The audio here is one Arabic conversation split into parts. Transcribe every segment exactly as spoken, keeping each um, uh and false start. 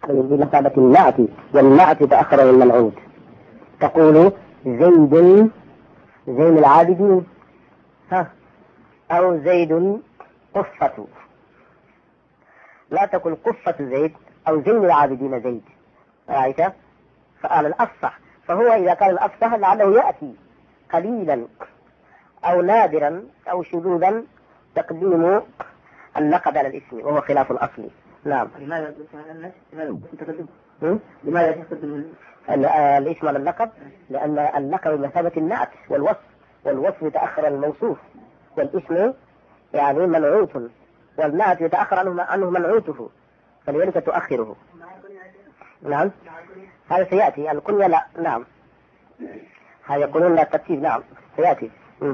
بمثابة النعت، والنعت تأخر من المنعوت. تقول زيد زين العابدين، ها، أو زيد قفة. لا تقل قفة زيد أو زين العابدين زيد، رأيت؟ فقال الأفصح. فهو إذا كان الأفصح لعله يأتي قليلا أو نادرا أو شذوذا تقديم اللقب على الاسم، وهو خلاف الأصل. نعم. لماذا لماذا تقدم الاسم على اللقب؟ لأن اللقب بمثابة النعت والوصف، والوصف يتأخر الموصوف، والاسم يعني منعوت، والنعت يتأخر عنه عنه منعوته، فلذلك تؤخره. نعم، هذا سيأتي. الكنية لا. نعم، هذا يقولون لا الترتيب. نعم سيأتي.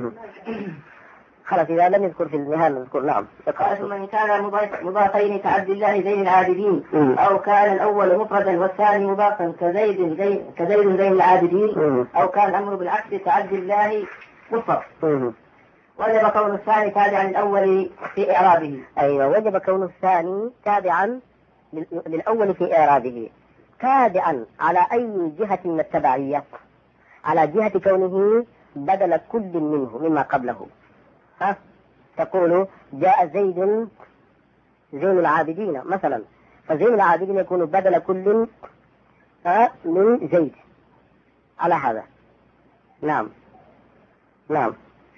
خلاص إذا لم يذكر في النهاية نذكر. نعم. ثم إن كان مضافين كعبد الله زين العابدين، أو كان الأول مفردا والثاني مضافا كزيد زين كزيد زين العابدين، أو كان الأمر بالعكس كعبد الله مفرد، وجب كون الثاني تابعا للأول في إعرابه. أيوة، وجب كون الثاني تابعا للأول في إعرابه. تابعا على أي جهة من التبعية؟ على جهة كونه بدل كل منه مما قبله. ها، تقول جاء زيد زين العابدين مثلا، فزين العابدين يكون بدل كل ها من زيد على هذا. نعم. نعم.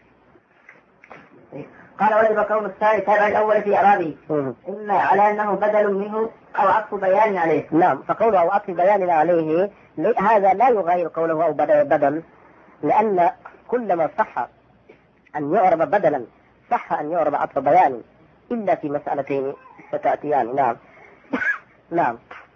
قال وجب كون الثاني تابع الأول في إعرابه، إما على أنه بدل منه أو عطف بيان عليه. نعم، فقوله أو عطف بيان عليه هذا لا يغير قوله أو بدل بدل، لأن كلما صح أن يعرب بدلا صح أن يعرب عطف بيان، إلا في مسألتين ستأتيان. نعم. نعم،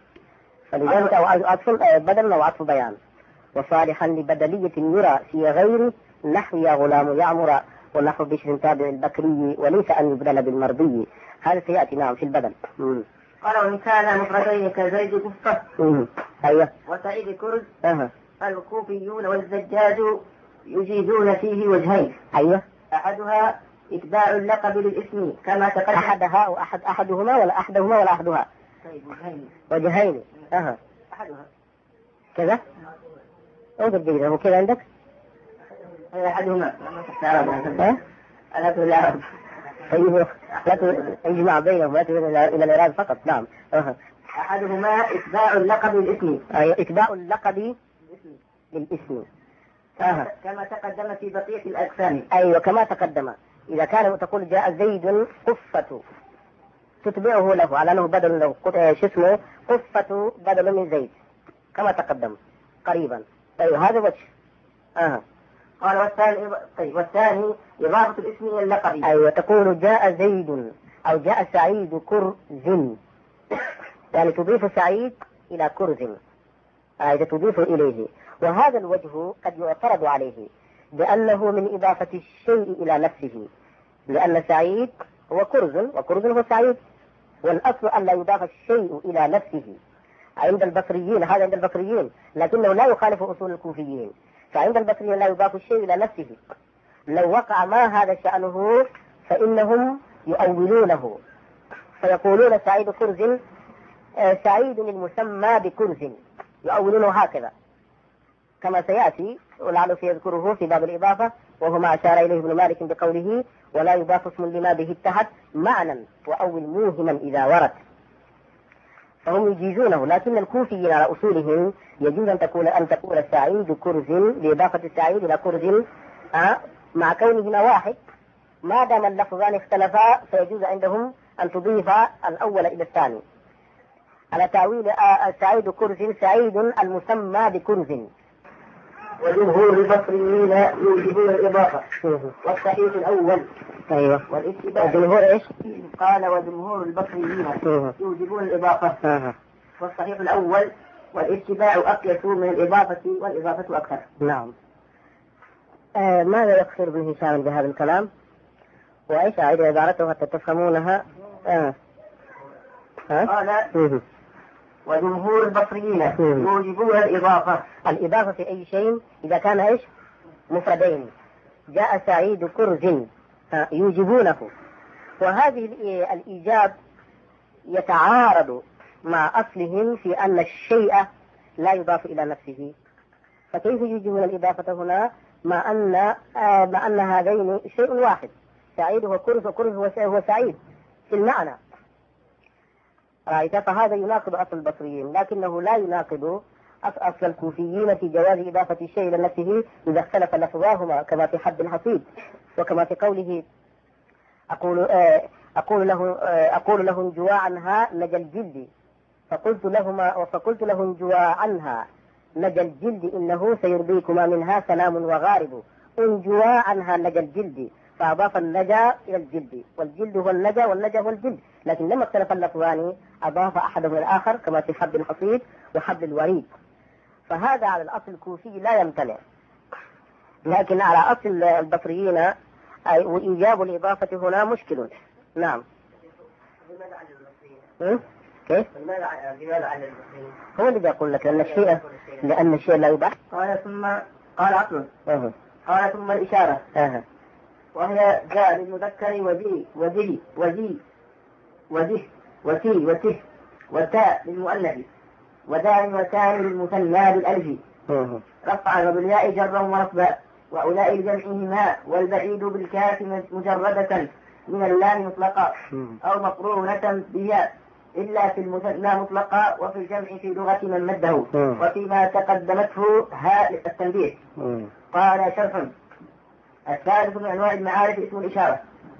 فلذلك أو عطف بدل أو عطف بيان. وصالحا لبدلية يرى في غير نحو يا غلام يعمر، ونحو بشر تابع البكري، وليس أن يبدل بالمرضي. هذا سيأتي. نعم، في البدل. قال وإن كان مفردين كزيد قفة أيوة وسعيد كرز، أه. الكوفيون والزجاج يجيزون فيه وجهين. أيوة، أحدها إتباع اللقب للاسم كما تقدم. أحدها وأحد أحدهما ولا أحدهما ولا أحدها؟ طيب وجهين. وجهين. أها. أحدها كذا. انظر جيدا، هو كذا عندك؟ أحدهما. ها؟ أنا أقول العرب. طيب لا تجمع بينهم، لا تجمع إلى الإعراب فقط. نعم. أها. أحدهما إتباع اللقب للاسم. أي إتباع اللقب للاسم. أه. كما تقدم في بقية الأقسام. أيوة كما تقدم. إذا كان تقول جاء زيد قفة، تتبعه له على أنه بدل له شو اسمه قفة بدل من زيد كما تقدم قريبا. أيوة هذا وجه. أه. قال والثاني طيب والثاني إضافة الاسم إلى اللقب. أيوة، تقول جاء زيد أو جاء سعيد كرز، يعني تضيف سعيد إلى كرز، إذا تضيف إليه. وهذا الوجه قد يعترض عليه بأنه من إضافة الشيء إلى نفسه، لأن سعيد هو كرز وكرز هو سعيد، والأصل أن لا يضاف الشيء إلى نفسه عند البصريين. هذا عند البصريين، لكنه لا يخالف أصول الكوفيين. فعند البصريين لا يضاف الشيء إلى نفسه. لو وقع ما هذا شأنه فإنهم يؤولونه فيقولون سعيد كرز، سعيد المسمى بكرز، يؤولونه هكذا كما سيأتي ولعله سيذكره في باب الإضافة، وهو ما أشار إليه ابن مالك بقوله ولا يضاف اسم لما به اتحد معنى وأول موهما إذا ورد. فهم يجيزونه، لكن الكوفيين على أصولهم يجوز أن تكون أن تقول سعيد كرز بإضافة السعيد إلى كرز أه مع كونهما واحد، ما دام اللفظان اختلفا فيجوز عندهم أن تضيف الأول إلى الثاني على تأويل سعيد كرز سعيد المسمى بكرز. وجمهور البصريين يوجبون الإضافة، والصحيح الأول. أيوة. والاتباع. جمهور إيش؟ قال وجمهور البصريين يوجبون الإضافة، أه. والصحيح الأول، والاتباع أقيس من الإضافة، والإضافة أكثر. نعم. آه ماذا يقصد ابن هشام بهذا الكلام؟ وإيش أعيد عبارته حتى تفهمونها؟ آه. قال وجمهور البصريين يوجبون الإضافة. الإضافة في أي شيء إذا كان إيش؟ مفردين. جاء سعيد كرز يوجبونه، وهذه الإيجاب يتعارض مع أصلهم في أن الشيء لا يضاف إلى نفسه، فكيف يجيبون الإضافة هنا مع أن آه مع أن هذين شيء واحد، سعيد هو كرز وكرز هو سعيد في المعنى، رأيت؟ فهذا يناقض أصل البصريين، لكنه لا يناقض أصل الكوفيين في جواز إضافة الشيء إلى نفسه إذا اختلف لفظاهما، كما في حد الحصيد، وكما في قوله أقول آه أقول له آه أقول لهم جواعنها نجى الجلد، فقلت لهما فقلت لهم جواعنها نجى الجلد إنه سيرضيكما منها سلام وغارب، إن جواعنها نجى الجلد، فأضاف النجا إلى الجلد، والجلد هو النجا والنجا هو الجلد، لكن لما اختلف اللفظان أضاف أحدهما الآخر، كما في حبل الحصيد وحبل الوريد. فهذا على الأصل الكوفي لا يمتنع، لكن على أصل البصريين وإيجاب الإضافة هنا مشكل. نعم. لماذا عن المصريين؟ كيف؟ لماذا عن المصريين؟ هو اللي بيقول لك لأن الشيء لأن الشيء لا يباح. قال ثم قال عقل. أه. قال ثم الإشارة. أه. وهي جاء للمذكر وذي وذي وذي وذه وتي وته، والتاء للمؤنث، ودال وتان للمثنى بالألف، رفعا وبالياء جرا ونصبا، وأولاء لجمعهما، والبعيد بالكاف مجردة من اللام مطلقا أو مقرونة بياء، إلا في المثنى مطلقا، وفي الجمع في لغة من مده، وفيما تقدمته هاء التنبيه. قال شرح. الثالث من أنواع المعارف اسم الإشارة،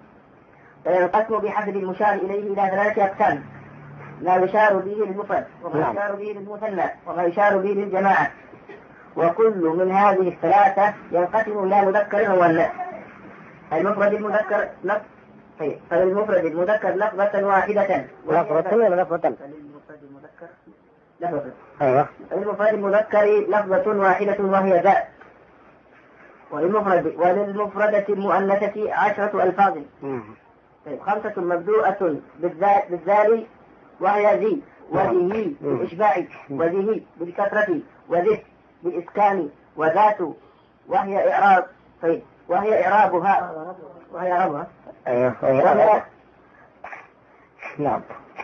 فينقسم بحسب المشار إليه إلى ثلاثة أقسام: ما يشار به للمفرد، وما يشار به للمثنى، وما يشار به للجماعة، وكل من هذه الثلاثة ينقسم إلى مذكر ومؤنث. المفرد المذكر لفظ، طيب فللمفرد المذكر لفظة واحدة، لفظة ولا لفظة؟ فللمفرد المذكر لفظة. أيوة. فللمفرد المذكر لفظة واحدة وهي ذات، وللمفرد وللمفردة المؤنثة عشرة ألفاظ. طيب خمسة مبدوءة بالذال, بالذال وهي ذي، وذيه بالإشباع، وذيه بالكثرة، وذه بالإسكان، وذات وهي إعراب. طيب وهي إعرابها وهي إعرابها أيوة. نعم.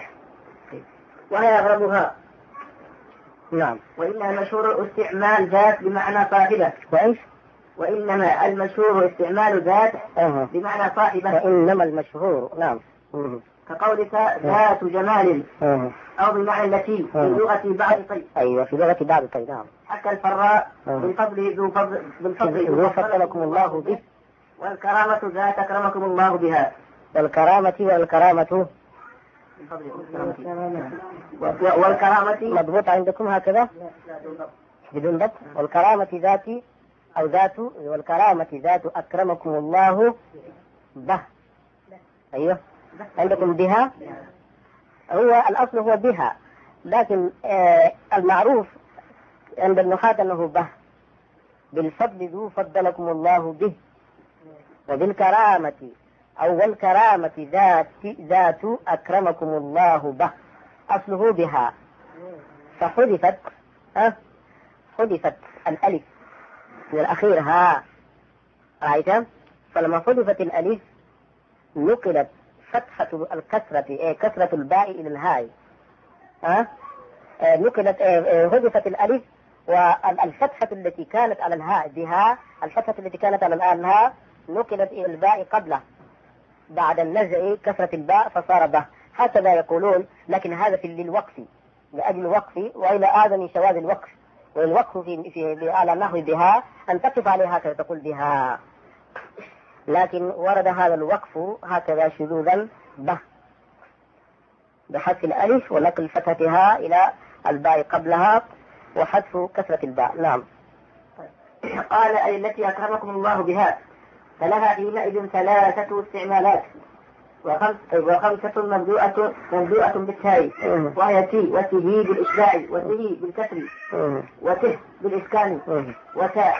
وهي إعرابها. نعم. وإنها المشهور استعمال ذات بمعنى صاحبة. وإيش؟ وإنما المشهور استعمال ذات أه. بمعنى صاحبة. وإنما المشهور. نعم. أه. كقولك ذات جمال، أه. أو بمعنى التي في لغة بعض طيب. أيوة في لغة بعض طيب. نعم. حتى الفراء أه. بالفضل ذو فضل بالفضل ذو فضلكم الله به، والكرامة ذات أكرمكم الله بها. والكرامة والكرامة والكرامة مضبوط عندكم هكذا بدون ضبط. والكرامة ذات أو ذات، والكرامة ذات أكرمكم الله به. أيوه عندكم بها، هو الأصل هو بها، لكن آه المعروف عند النحاة أنه به. بالفضل ذو فضلكم الله به، وبالكرامة أو والكرامة ذات ذات أكرمكم الله به، أصله بها، فحذفت أه حذفت الألف من الأخير ها، رأيت؟ فلما حذفت الألف نقلت فتحة الكسرة إيه كسرة الباء إلى الهاء، ها أه؟ نقلت حذفت الألف، والفتحة التي كانت على الهاء بها، الفتحة التي كانت على الهاء نقلت إلى الباء قبله بعد النزع كسرة الباء فصار به، هكذا يقولون. لكن هذا في للوقف، لأجل الوقف، وإلى آذن شواذ الوقف، والوقف في, في على نحو بها أن تقف عليها هكذا تقول بها، لكن ورد هذا الوقف هكذا شذوذا به بحذف الألف ونقل فتحتها إلى الباء قبلها وحذف كسرة الباء. نعم. قال أي التي أكرمكم الله بها، فلها حينئذ ثلاثة استعمالات، وخمس وخمسة مبدوءة مبدوءة بالتاء، وهي تي وتهي بالإشباع، وتهي بالكسر، وته بالإسكان، وتاء.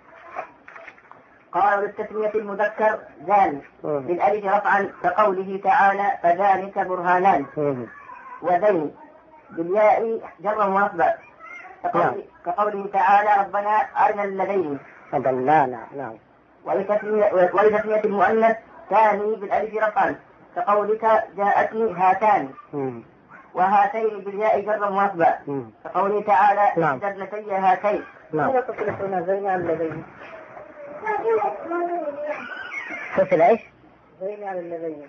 قال بالتسمية المذكر ذان بالألف رفعا كقوله تعالى فذلك برهانان، وذين بالياء جرا ونصبا كقوله تعالى ربنا أرنا اللذين فضلانا. نعم. ولتسمية المؤنث ثاني بالألف رفعا كقولك جاءتني هاتان، وهاتين بالياء جر ونصبا كقوله تعالى إحدى ابنتي هاتين. نعم. فصل زين عن اللذين. فصل ايش؟ زين عن اللذين.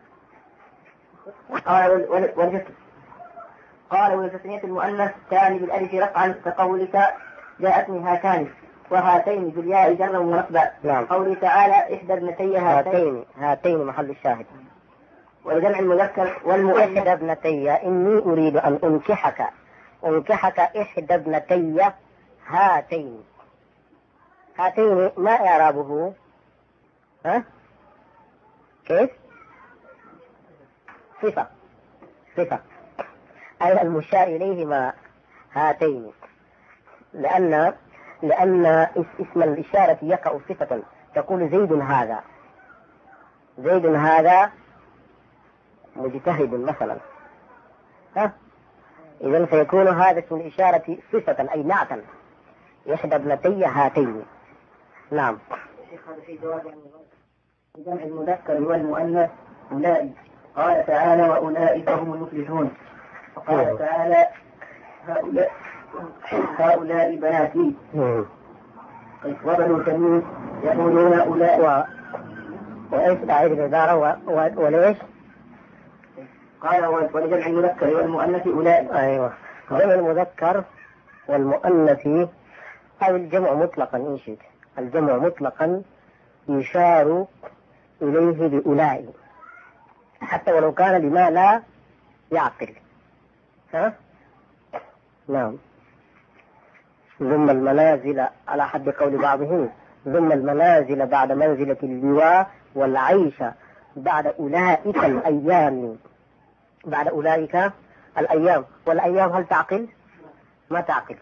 قال وال قال ولتثنية المؤنث تاني بالألف رفعا كقولك جاءتني هاتان وهاتين بالياء جر ونصبا. نعم. قوله تعالى إحدى ابنتي هاتين هاتين محل الشاهد. ولجمع المذكر والمؤنث إحدى ابنتي إني أريد أن أنكحك أنكحك إحدى ابنتي هاتين. هاتين ما إعرابه؟ ها؟ كيف؟ صفة صفة أي المشار إليهما هاتين، لأن لأن اسم الإشارة يقع صفة، تقول زيد هذا، زيد هذا مجتهد مثلا، ها؟ إذن فيكون هذا اسم الإشارة صفة أي نعتا، إحدى ابنتي هاتين. نعم. في جمع المذكر والمؤنث أولئك. قال تعالى وأولئك هم المفلحون. وقال تعالى هؤلاء هؤلاء بناتي. وبنو تميم يقولون أولئك و... وإيش أعيد العبارة و... و... وليش؟ قال ولجمع المذكر والمؤنث أولئك. أيوة. جمع المذكر والمؤنث أو الجمع مطلقا إن شئت، الجمع مطلقا يشار إليه بأولئك حتى ولو كان بما لا يعقل. ها؟ نعم. ثم المنازل على حد قول بعضهم، ثم المنازل بعد منزلة اللواء والعيش بعد أولئك الأيام، بعد أولئك الأيام، والأيام هل تعقل؟ ما تعقل.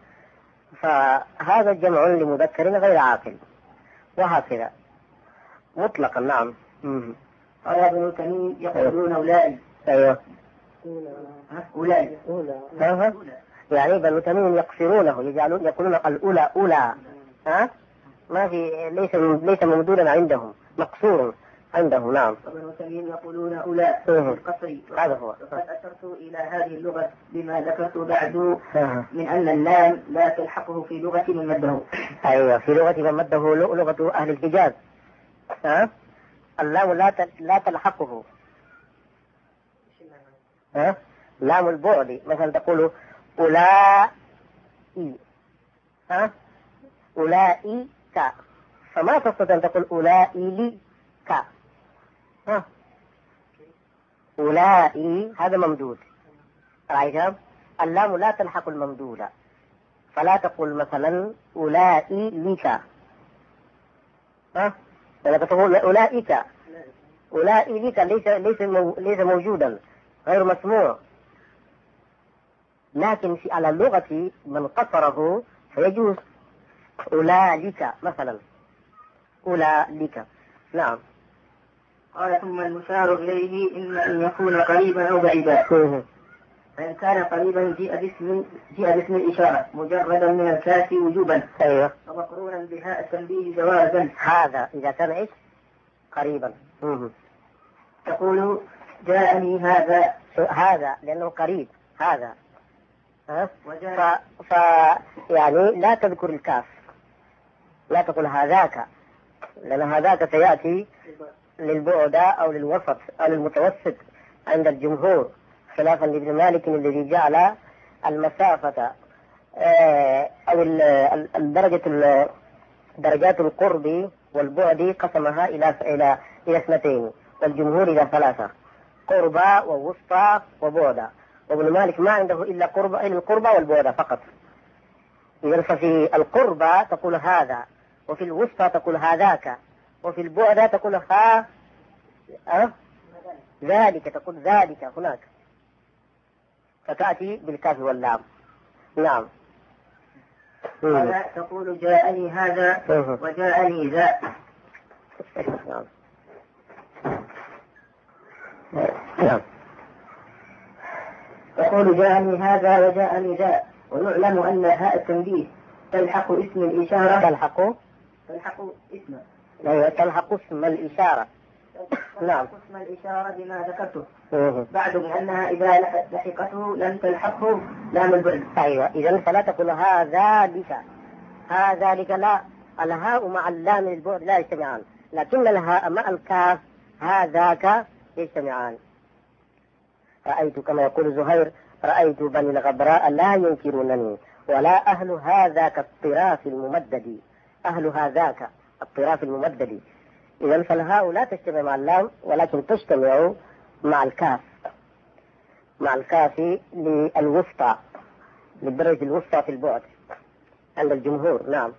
فهذا جمع لمذكر غير عاقل، وهكذا مطلقا. نعم. قال ابن تميم يقولون أولئك. أيوه. أولئك. أه. يعني بنو تميم يقصرونه، يجعلون يقولون الأولى أولى، ها؟ ما في، ليس ليس ممدودا عندهم، مقصور عندهم. نعم. بنو تميم يقولون أولى القصري. هذا هو. وقد أشرت إلى هذه اللغة بما ذكرت بعد من أن اللام لا تلحقه في لغة من مده. أيوه، في لغة من مده لغة أهل الحجاز، ها؟ اللام لا لا تلحقه، ها؟ لام البعد، مثلا تقول أولئي، ها؟ أولئك، فما تستطيع أن تقول أولئي لك، ها؟ أولئي هذا ممدود، رأيت؟ اللام لا تلحق الممدود، فلا تقول مثلا أولئي لك، ها؟ لأنك تقول أولئك، أولئي لك ليس ليس ليس موجودا، غير مسموع. لكن في على اللغة من قصره فيجوز أولئك مثلا، أولئك. نعم. قال ثم المشار إليه إما أن يكون قريبا أو بعيدا. فإن كان قريبا جاء باسم جاء باسم الإشارة مجردا من الكاف وجوبا. أيوه. ومقرونا بهاء التنبيه جوازا. هذا إذا كان إيش؟ قريبا. مه. تقول جاءني هذا، هذا لأنه قريب هذا، ها؟ ف... ف يعني لا تذكر الكاف، لا تقول هذاك، لأن هذاك سيأتي للبعد أو للوسط أو للمتوسط عند الجمهور، خلافا لابن مالك الذي جعل المسافة أو الدرجة درجات القرب والبعد قسمها إلى إلى إلى اثنتين، والجمهور إلى ثلاثة، قربى ووسطى وبعد. وابن مالك ما عنده إلا قربى إلا القربى والبعد فقط. إذا ففي القربى تقول هذا، وفي الوسطى تقول هذاك، وفي البعد تقول ها أه؟ ذلك، تقول ذلك هناك، فتأتي بالكاف واللام. نعم. ولا تقول جاءني هذا وجاءني ذا. نعم. تقول جاءني هذا وجاءني ذا. ويعلم أن هاء التنبيه تلحق اسم الإشارة، تلحق تلحق اسم أيوة تلحق اسم الإشارة. نعم. اسم الإشارة بما ذكرته بعد بأنها إذا لحقته لم تلحقه لام البعد. أيوة، إذا فلا تقول هذا لك، هذا لك لا، الهاء مع اللام البعد لا يجتمعان، لكن الهاء مع الكاف هذاك يجتمعان. رأيت كما يقول زهير رأيت بني الغبراء لا ينكرونني، ولا أهل هذاك الطراف الممدد، أهل هذاك الطراف الممدد. إذا فالهاء لا تجتمع مع اللام ولكن تجتمع مع الكاف، مع الكاف للوسطى، للدرجة الوسطى في البعد عند الجمهور. نعم.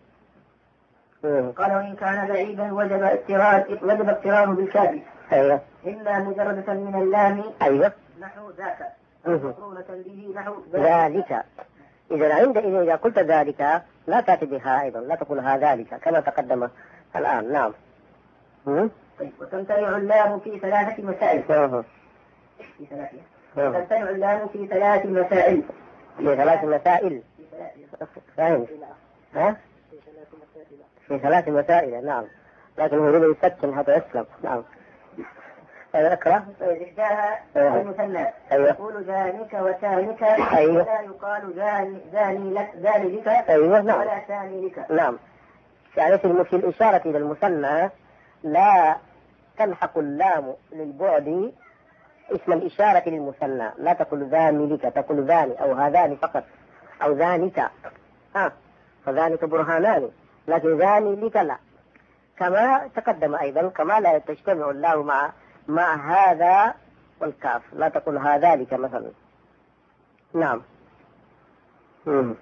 قال وإن كان بعيدا وجب اقتران وجب اقترانه بالكاف. أيوة. إلا مجردة من اللام. أيوة. نحو ذاك مقرونة به نحو ذلك. إذا عندئذ إذا قلت ذلك لا تأتي بها أيضا، لا تقول هذلك كما تقدم الآن. نعم. طيب. وتمتنع اللام في ثلاثة مسائل. في ثلاثة. وتمتنع اللام في ثلاث مسائل. في ثلاث مسائل. فاهم؟ ها؟ في ثلاث مسائل. نعم. لكن هو يريد يسكن هذا يسلم. نعم. اقرأ. إحداها المثنى. أيوة. يقول ذانك وثانك. أيوة. ولا يقال ذاني ذاني لك ذاني لك. أيوة. نعم. ولا ثاني لك. نعم. يعني في الإشارة إلى المثنى لا تلحق اللام للبعد اسم الإشارة للمثنى، لا تقول ذاني لك، تقول ذاني أو هذان فقط أو ذانك. ها فذانك برهانان، لكن ذاني لك لا. كما تقدم أيضا كما لا تجتمع اللام مع مع هذا والكاف، لا تقول هذلك مثلا. نعم. مم.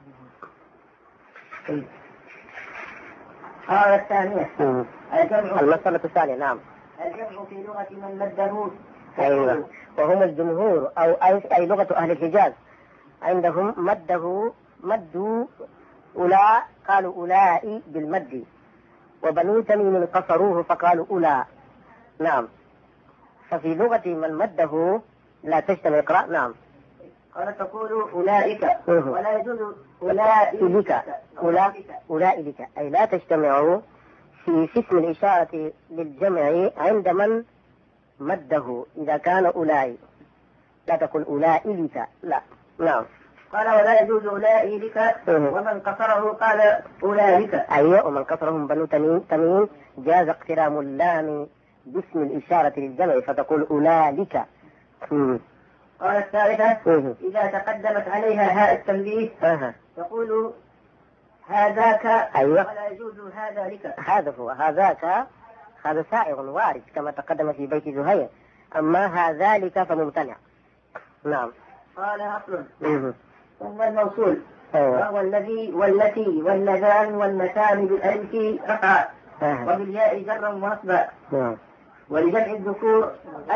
قال الثانية الجمع. المسألة الثانية. نعم. الجمع في لغة من مده. أيوة. وهم الجمهور أو أي لغة أهل الحجاز عندهم مده مد أولاء، قالوا أولاء بالمد، وبنو تميم قصروه فقالوا أولاء. نعم. ففي لغة من مده لا تجتمع. اقرأ. نعم. قال تقول أولئك ولا يجوز أولئك. أولئك أي لا تجتمع في اسم الإشارة للجمع عند من مده إذا كان أولئك، لا تقول أولئك لا. نعم. قال ولا يجوز أولئك ومن قصره قال أولئك. أيوة. ومن قصرهم بنو تميم جاز اقترام اللام باسم الإشارة للجمع فتقول أولئك. قال الثالثة إذا تقدمت عليها هاء التنبيه أه. تقول هذاك. أيوة. ولا يجوز هذا لك. هذا هو هذاك، هذا سائغ وارد كما تقدم في بيت زهير، أما هذلك فممتنع. نعم. قال أصل ثم الموصول وهو الذي والتي واللذان والمثان بالألف رفعا وبالياء جرا ونصبا. ولجمع الذكور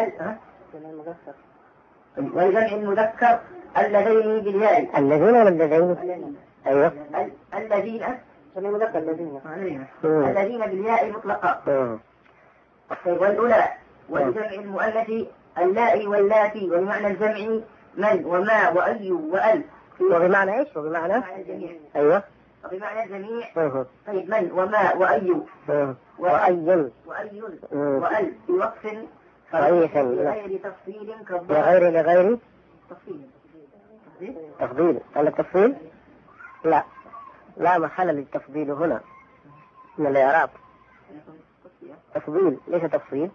ولجمع المذكر اللذين بالياء. الذين ولا اللذين؟ أيوة. الذين المذكر الذين الذين بالياء مطلقا. والأولى. ولجمع المؤنث اللاء واللاتي، وبمعنى الجمع من وما وأي وأل. وبمعنى إيش؟ وبمعنى الجميع. أيوة. وبمعنى الجميع. أه. طيب من وما وأي أه. وأي وأي وأل في وقف صحيح لغير تفصيل كالضرب. لغير لغير تفصيل. تفضيل. هل التفصيل؟ لا، لا محل للتفضيل هنا من الإعراب. تفضيل ليس تفصيل.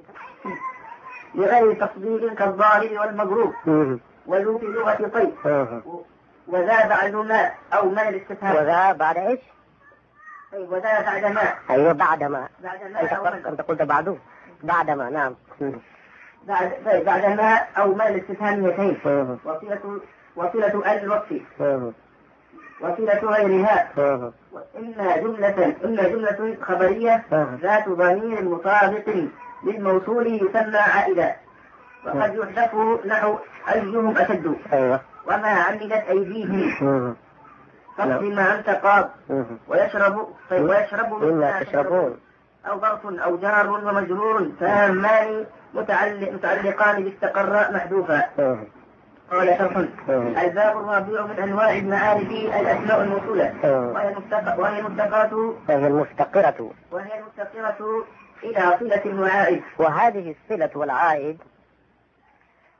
لغير تفضيل كالضارب والمضروب. وذو في لغة طيب. وذا بعد ما أو من الاستفهام. وذا بعد إيش؟ طيب وذا بعد ما. أيوة بعد ما. بعد ما أنت, أنت قلت بعده. بعد ما. نعم. بعد طيب بعد ما أو من الاستفهاميتين. وصلة وصلة الوصف. وصلة غيرها. إما جملة إما جملة خبرية ذات ضمير مطابق للموصول يسمى عائدا، وقد يحذف نحو أيهم أشد. وما عملت أيديهم فاقض ما أنت قاض. ويشرب طيب ويشرب مما تشربون. أو ظرف أو جار ومجرور تامان متعلق متعلقان باستقر محذوفا. قال شرح الباب الرابع من أنواع المعارف الأسماء الموصولة وهي المفتقرة وهي المفتقرة وهي المفتقرة وهي المفتقرة إلى صلة وعائد. وهذه الصلة والعائد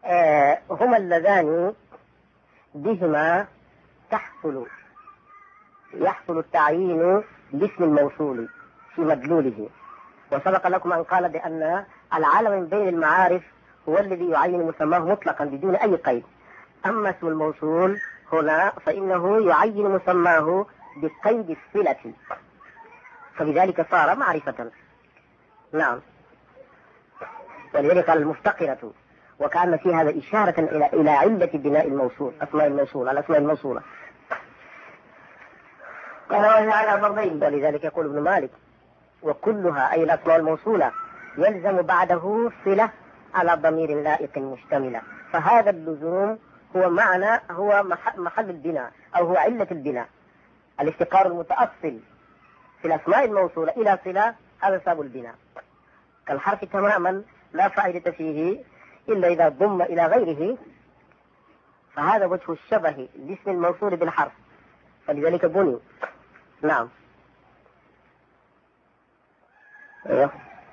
آه هما اللذان بهما تحصل يحصل التعيين لاسم الموصول في مدلوله. وسبق لكم أن قال بأن العالم من بين المعارف هو الذي يعين مسماه مطلقا بدون أي قيد. أما اسم الموصول هنا فإنه يعين مسماه بقيد الصلة، فبذلك صار معرفة. نعم. ولذلك قال المفتقرة، وكأن في هذا إشارة إلى إلى علة بناء الموصول، أسماء الموصول على الأسماء الموصولة. قال وهي على ضربين. ولذلك يقول ابن مالك وكلها أي الأسماء الموصولة يلزم بعده صلة على ضمير لائق مشتملة. فهذا اللزوم هو معنى هو محل البناء أو هو علة البناء. الافتقار المتأصل في الأسماء الموصولة إلى صلة هذا سبب البناء. كالحرف تماما لا فائدة فيه إلا إذا ضم إلى غيره، فهذا وجه الشبه لاسم الموصول بالحرف، فلذلك بني. نعم. أيوه.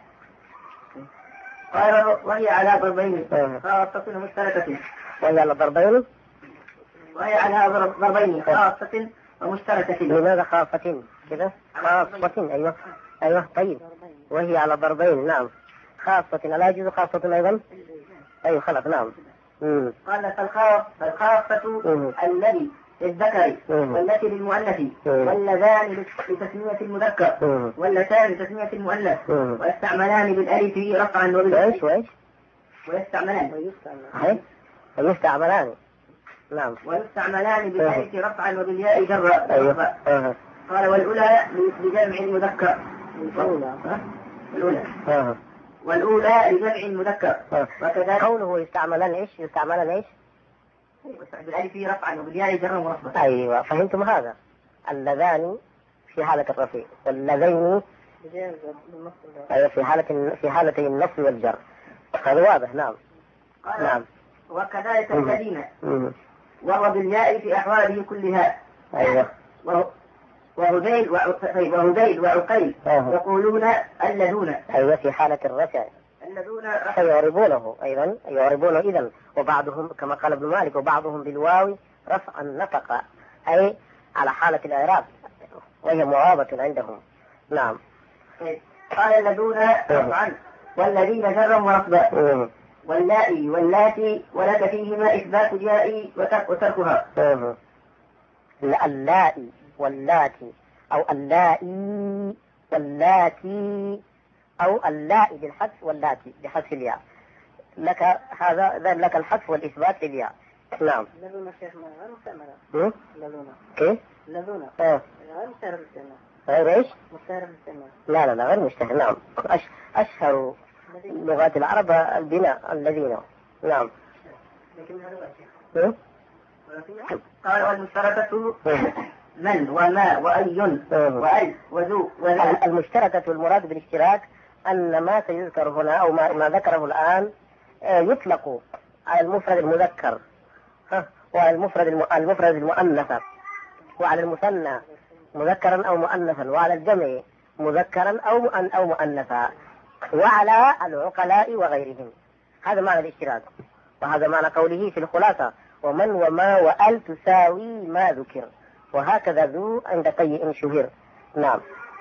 قال وهي على ضربين خاصة ومشتركة. وهي على ضربين وهي على ضربين خاصة ومشتركة. لماذا خاصة كذا؟ خاصة. أيوه أيوه طيب. وهي على ضربين. نعم. خاصة لا يجوز خاصة أيضا. أيوه خلاص. نعم. مم. قال فالخاصة الذي للذكر والتي للمؤنث واللذان لتسمية المذكر واللتان لتسمية المؤنث ويستعملان بالألف رفعا وبالياء. وإيش ويستعملان ويستعملان نعم. ويستعملان بالألف رفعا وبالياء جرا. أيوه. أه. قال والأولى لجمع المذكر. الأولى الأولى أه. والأولى لجمع المذكر. وكذلك قوله يستعملان إيش؟ يستعملان إيش؟ بالألف رفعا وبالياء جرا ورفعا. أيوة فهمتم هذا. اللذان في حالة الرفع واللذين أيوة في حالة في حالتي النصب والجر. هذا واضح. نعم. نعم. وكذلك الذين وهو بالياء في أحواله كلها. أيوة. وهذيل وهذيل وعقيل يقولون اللذون. أيوة في حالة الرفع فيعربونه أيضا يعربونه إذن. وبعضهم كما قال ابن مالك وبعضهم بالواو رفعا نطق أي على حالة الإعراب وهي معربة عندهم. نعم. قال اللذون رفعا والذين جرا ورفضا واللائي واللاتي ولك فيهما إثبات الياء وتركها. اللائي واللاتي أو اللائي واللاتي أو اللائي بالحذف واللاتي بحذف الياء. لك هذا لك الحذف والإثبات للياء. نعم. لذون شيخ ما غير مستعملة. لذون. كيف؟ لذون. اه. غير مشتهر بالسنة. غير إيش؟ مشتهر بالسنة. لا لا لا غير مشتهر. نعم. أش... أشهر لغات العرب البناء الذين. نعم. لكن هذا قال والمشتركة من وما وأي وأي وذو وذا. المشتركة المراد بالاشتراك أن ما سيذكر هنا أو ما, ما ذكره الآن يطلق على المفرد المذكر وعلى المفرد المفرد المؤنث وعلى المثنى مذكرا أو مؤنثا وعلى الجمع مذكرا أو أو مؤنثا وعلى العقلاء وغيرهم. هذا معنى الاشتراك وهذا معنى قوله في الخلاصة ومن وما وأل تساوي ما ذكر وهكذا ذو عند قيء شهير. نعم.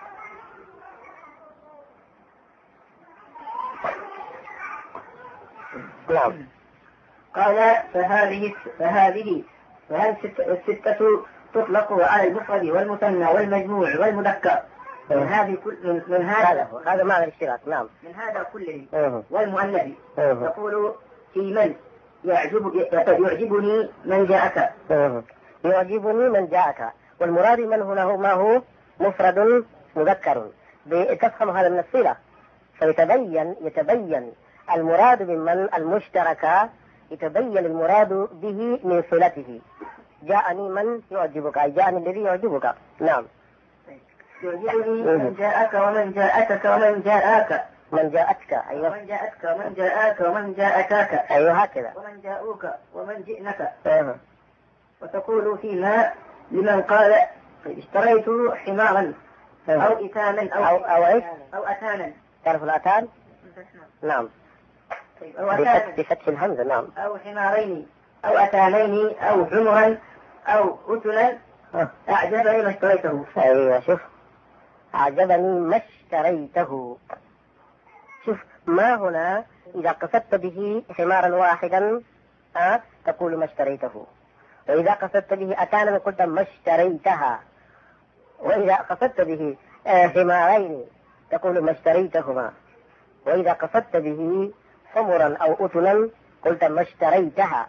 نعم. قال فهذه فهذه فهذه الستة تطلق على المفرد والمثنى والمجموع والمذكر من هذه كل من هذا هذا معنى الاشتراك. نعم. من هذا كله والمؤنث تقول في من يعجب يعجبني من جاءك. يعجبني من جاءك والمراد من هنا هو ما هو مفرد مذكر. تفهم هذا من الصلة فيتبين يتبين المراد بمن المشترك يتبين المراد به من صلته. جاءني من يعجبك أي جاءني الذي يعجبك. نعم. يعجبني من جاءك ومن جاءتك ومن جاءك من جاءتك. أيوة. ومن جاءتك ومن جاءك ومن جاءتاك. أيوة هكذا. ومن جاءوك ومن جئنك. أه. وتقول فيما لمن قال اشتريت حمارا أه. أو إتانا أو أو أو إيش أو أتانا. تعرف الأتان؟ نعم. بفتح الهمزة. نعم. أو حمارين أو أتانين أو حمرا أو أتلا أعجبني ما اشتريته. أيوة شوف، أعجبني ما اشتريته. شوف ما هنا إذا قصدت به حمارا واحدا أه؟ تقول ما اشتريته، وإذا قصدت به أتانا قلت ما اشتريتها، وإذا قصدت به حمارين تقول ما اشتريتهما، وإذا قصدت به حمرا أو أتلا قلت ما اشتريتها،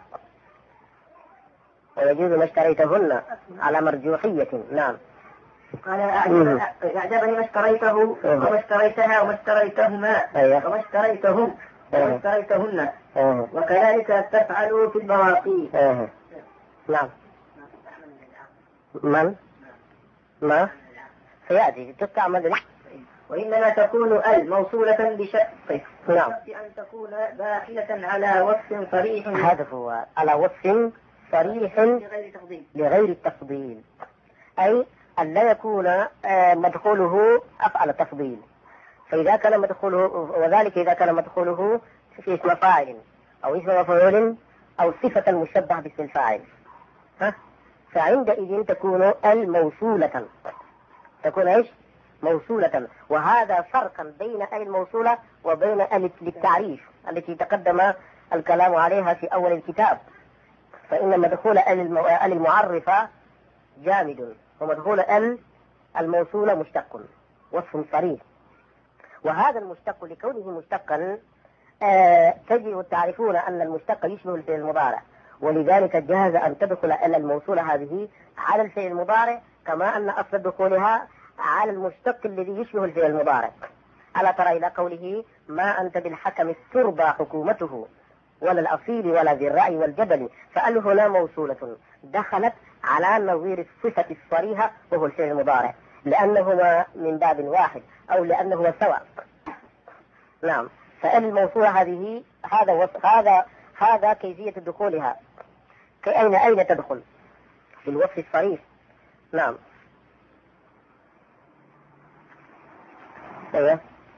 ويجوز ما اشتريتهن على مرجوحية. نعم. قال أعجبني ما اشتريته وما اشتريتها وما اشتريتهما وما اشتريتهم وما اشتريتهن، وكذلك تفعل في البواقي. نعم. من ما سيأتي تستعمل، وإنما تكون ال موصولة بشرط. نعم. أن تكون داخلة على وصف صريح. هذا هو، على وصف صريح لغير تفضيل. لغير التفضيل، أي أن لا يكون مدخوله أفعل تفضيل. فإذا كان مدخوله، وذلك إذا كان مدخوله في اسم فاعل أو اسم مفعول أو صفة مشبهة باسم الفاعل، ها؟ فعندئذ تكون الموصولة، تكون إيش؟ موصولة. وهذا فرقا بين ال الموصولة وبين ال للتعريف التي تقدم الكلام عليها في أول الكتاب. فإن مدخول ال المعرفة جامد، ومدخول ال الموصولة مشتق، وصف صريح. وهذا المشتق لكونه مشتقا آه تجد تعرفون أن المشتق يشبه الفعل المضارع، ولذلك جاز أن تدخل ال الموصولة هذه على الفعل المضارع، كما أن أصل دخولها على المشتق الذي يشبه الفعل المضارع. ألا ترى إلى قوله ما أنت بالحكم ترضى حكومته ولا الأصيل ولا ذي الرأي والجدل، فأل هنا موصولة دخلت على نظير الصفة الصريحة وهو الفعل المضارع، لأنهما من باب واحد أو لأنهما سواء. نعم. فأل الموصولة هذه هذا وصف، هذا هذا كيفية دخولها. أين أين تدخل؟ في الوصف الصريح. نعم. أيوه.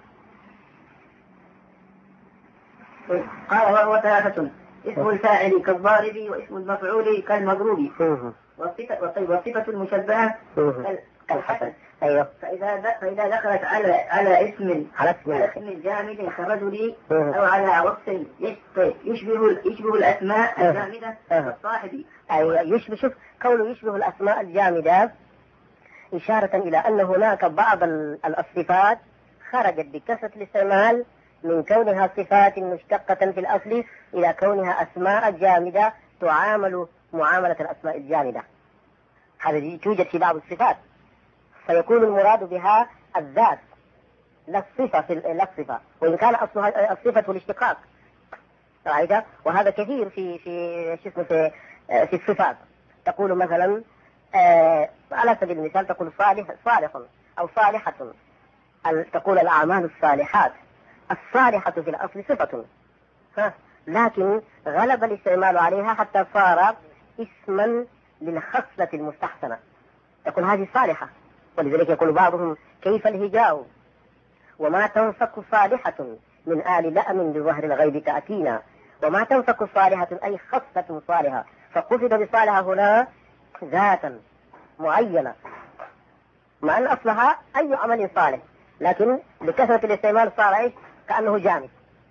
قال وهو ثلاثة: اسم الفاعل كالضارب، واسم المفعول كالمضروب، والصفة والصفة المشبهة كالحسن. أيوه. فإذا فإذا دخلت على على اسم على اسم, على اسم جامد كالرجل أو على وصف يشبه يشبه الأسماء الجامدة كالصاحب. أيوه. يشبه، شوف قوله يشبه الأسماء الجامدة إشارة إلى أن هناك بعض الصفات خرجت بكثرة الاستعمال من كونها صفات مشتقة في الأصل إلى كونها أسماء جامدة تعامل معاملة الأسماء الجامدة. هذه توجد في بعض الصفات، فيكون المراد بها الذات لا الصفة، لا الصفة، وإن كان أصلها الصفة والاشتقاق. رأيت؟ وهذا كثير في في شو اسمه في, في الصفات. تقول مثلا آه على سبيل المثال تقول صالح صالح أو صالحة، تقول الأعمال الصالحات. الصالحة في الأصل صفة، ها، لكن غلب الاستعمال عليها حتى صار اسما للخصلة المستحسنة. تقول هذه صالحة، ولذلك يقول بعضهم كيف الهجاء وما تنفك صالحة من آل لأم بظهر الغيب تأتينا. وما تنفك صالحة أي خصلة صالحة، فقصد بصالحة هنا ذاتا معينة، مع أن أصلها أي عمل صالح، لكن لكثرة الاستعمال صار إيش؟ كأنه جامد.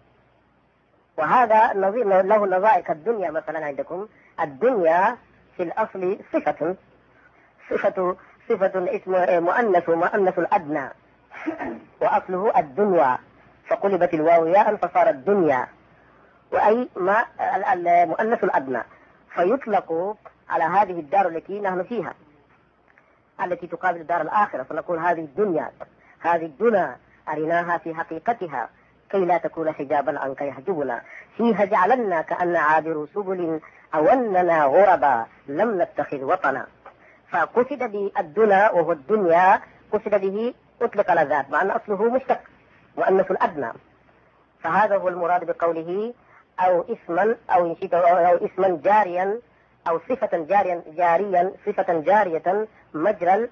وهذا النظير له النظائر كالدنيا مثلا. عندكم الدنيا في الأصل صفة صفة صفة اسم مؤنث مؤنث الأدنى، وأصله الدنيا، فقلبت الواو ياء فصار الدنيا، وأي ما المؤنث الأدنى، فيطلق على هذه الدار التي نحن فيها التي تقابل الدار الآخرة، فنقول هذه الدنيا، هذه الدنيا أرناها في حقيقتها كي لا تكون حجابا عنك يحجبنا، فيها جعلنا كأن عابر سبل أو أننا غربا لم نتخذ وطنا. فقصد بالدنيا وهو الدنيا قصد به أطلق على ذات، مع أن أصله مشتق مؤنث الأدنى. فهذا هو المراد بقوله أو اسما أو نشيط أو اسما جاريا أو صفة جاريا جاريا صفة جارية مجرى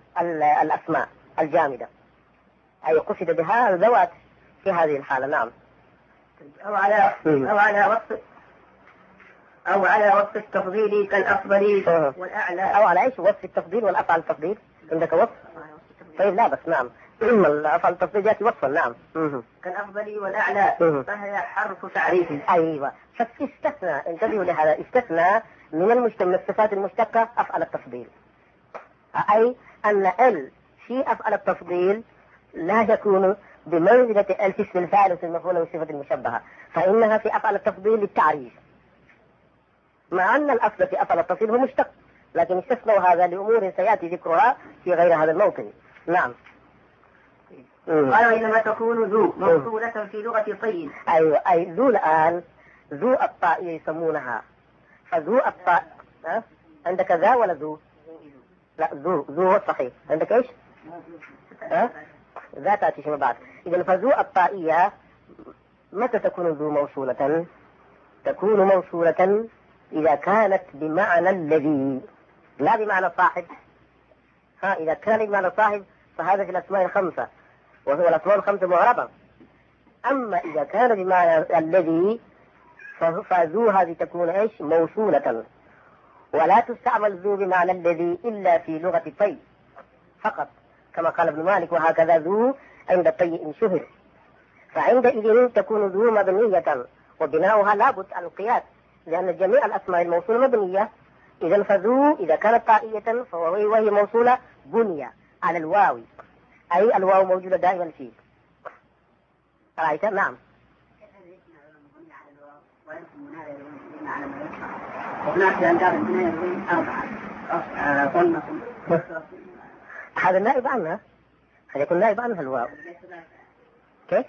أو على أو على وصف أو على وصف التفضيل كالأفضل والأعلى. أو على إيش وصف التفضيل والأفعل التفضيل عندك وصف؟ طيب لا بس نعم الأفعل التفضيل يأتي وصفا نعم كالأفضل والأعلى فهي حرف تعريف. أيوة فاستثنى انتبهوا لهذا استثنى من المشتق من الصفات المشتقة أفعل التفضيل أي أن ال في أفعل التفضيل لا يكون بمنزلة ال في اسم الفاعل وفي المفعول والصفة المشبهة فإنها في أفعل التفضيل للتعريف مع أن الأصل في أفعل التفضيل هو مشتق لكن استثنوا هذا لأمور سيأتي ذكرها في غير هذا الموطن. نعم قال وإنما تكون ذو موصولة في لغة طيب. أيوة أي ذو الآن ذو الطائية يسمونها فذو الطائية أه؟ عندك ذا ولا ذو؟ لا ذو ذو هو الصحيح عندك إيش؟ أه؟ ذا تأتي فيما بعد. إذا فذو الطائية متى تكون ذو موصولة؟ تكون موصولة إذا كانت بمعنى الذي لا بمعنى صاحب. ها إذا كان بمعنى صاحب فهذا في الأسماء الخمسة وهو الأسماء الخمسة معربة. أما إذا كان بمعنى الذي فذو هذه تكون إيش موصولة ولا تستعمل ذو بمعنى الذي إلا في لغة الطي فقط كما قال ابن مالك وهكذا ذو عند الطي شهر فعندئذ تكون ذو مبنية وبناؤها لابد عن القياس لأن جميع الأسماء الموصولة مبنية. إذا فذو إذا كانت طائية وهي موصولة بني على الواو أي الواو موجودة دائما فيه. رأيت؟ نعم. هذا النائب عنها هذا يكون نائب عنها الواو. كيف؟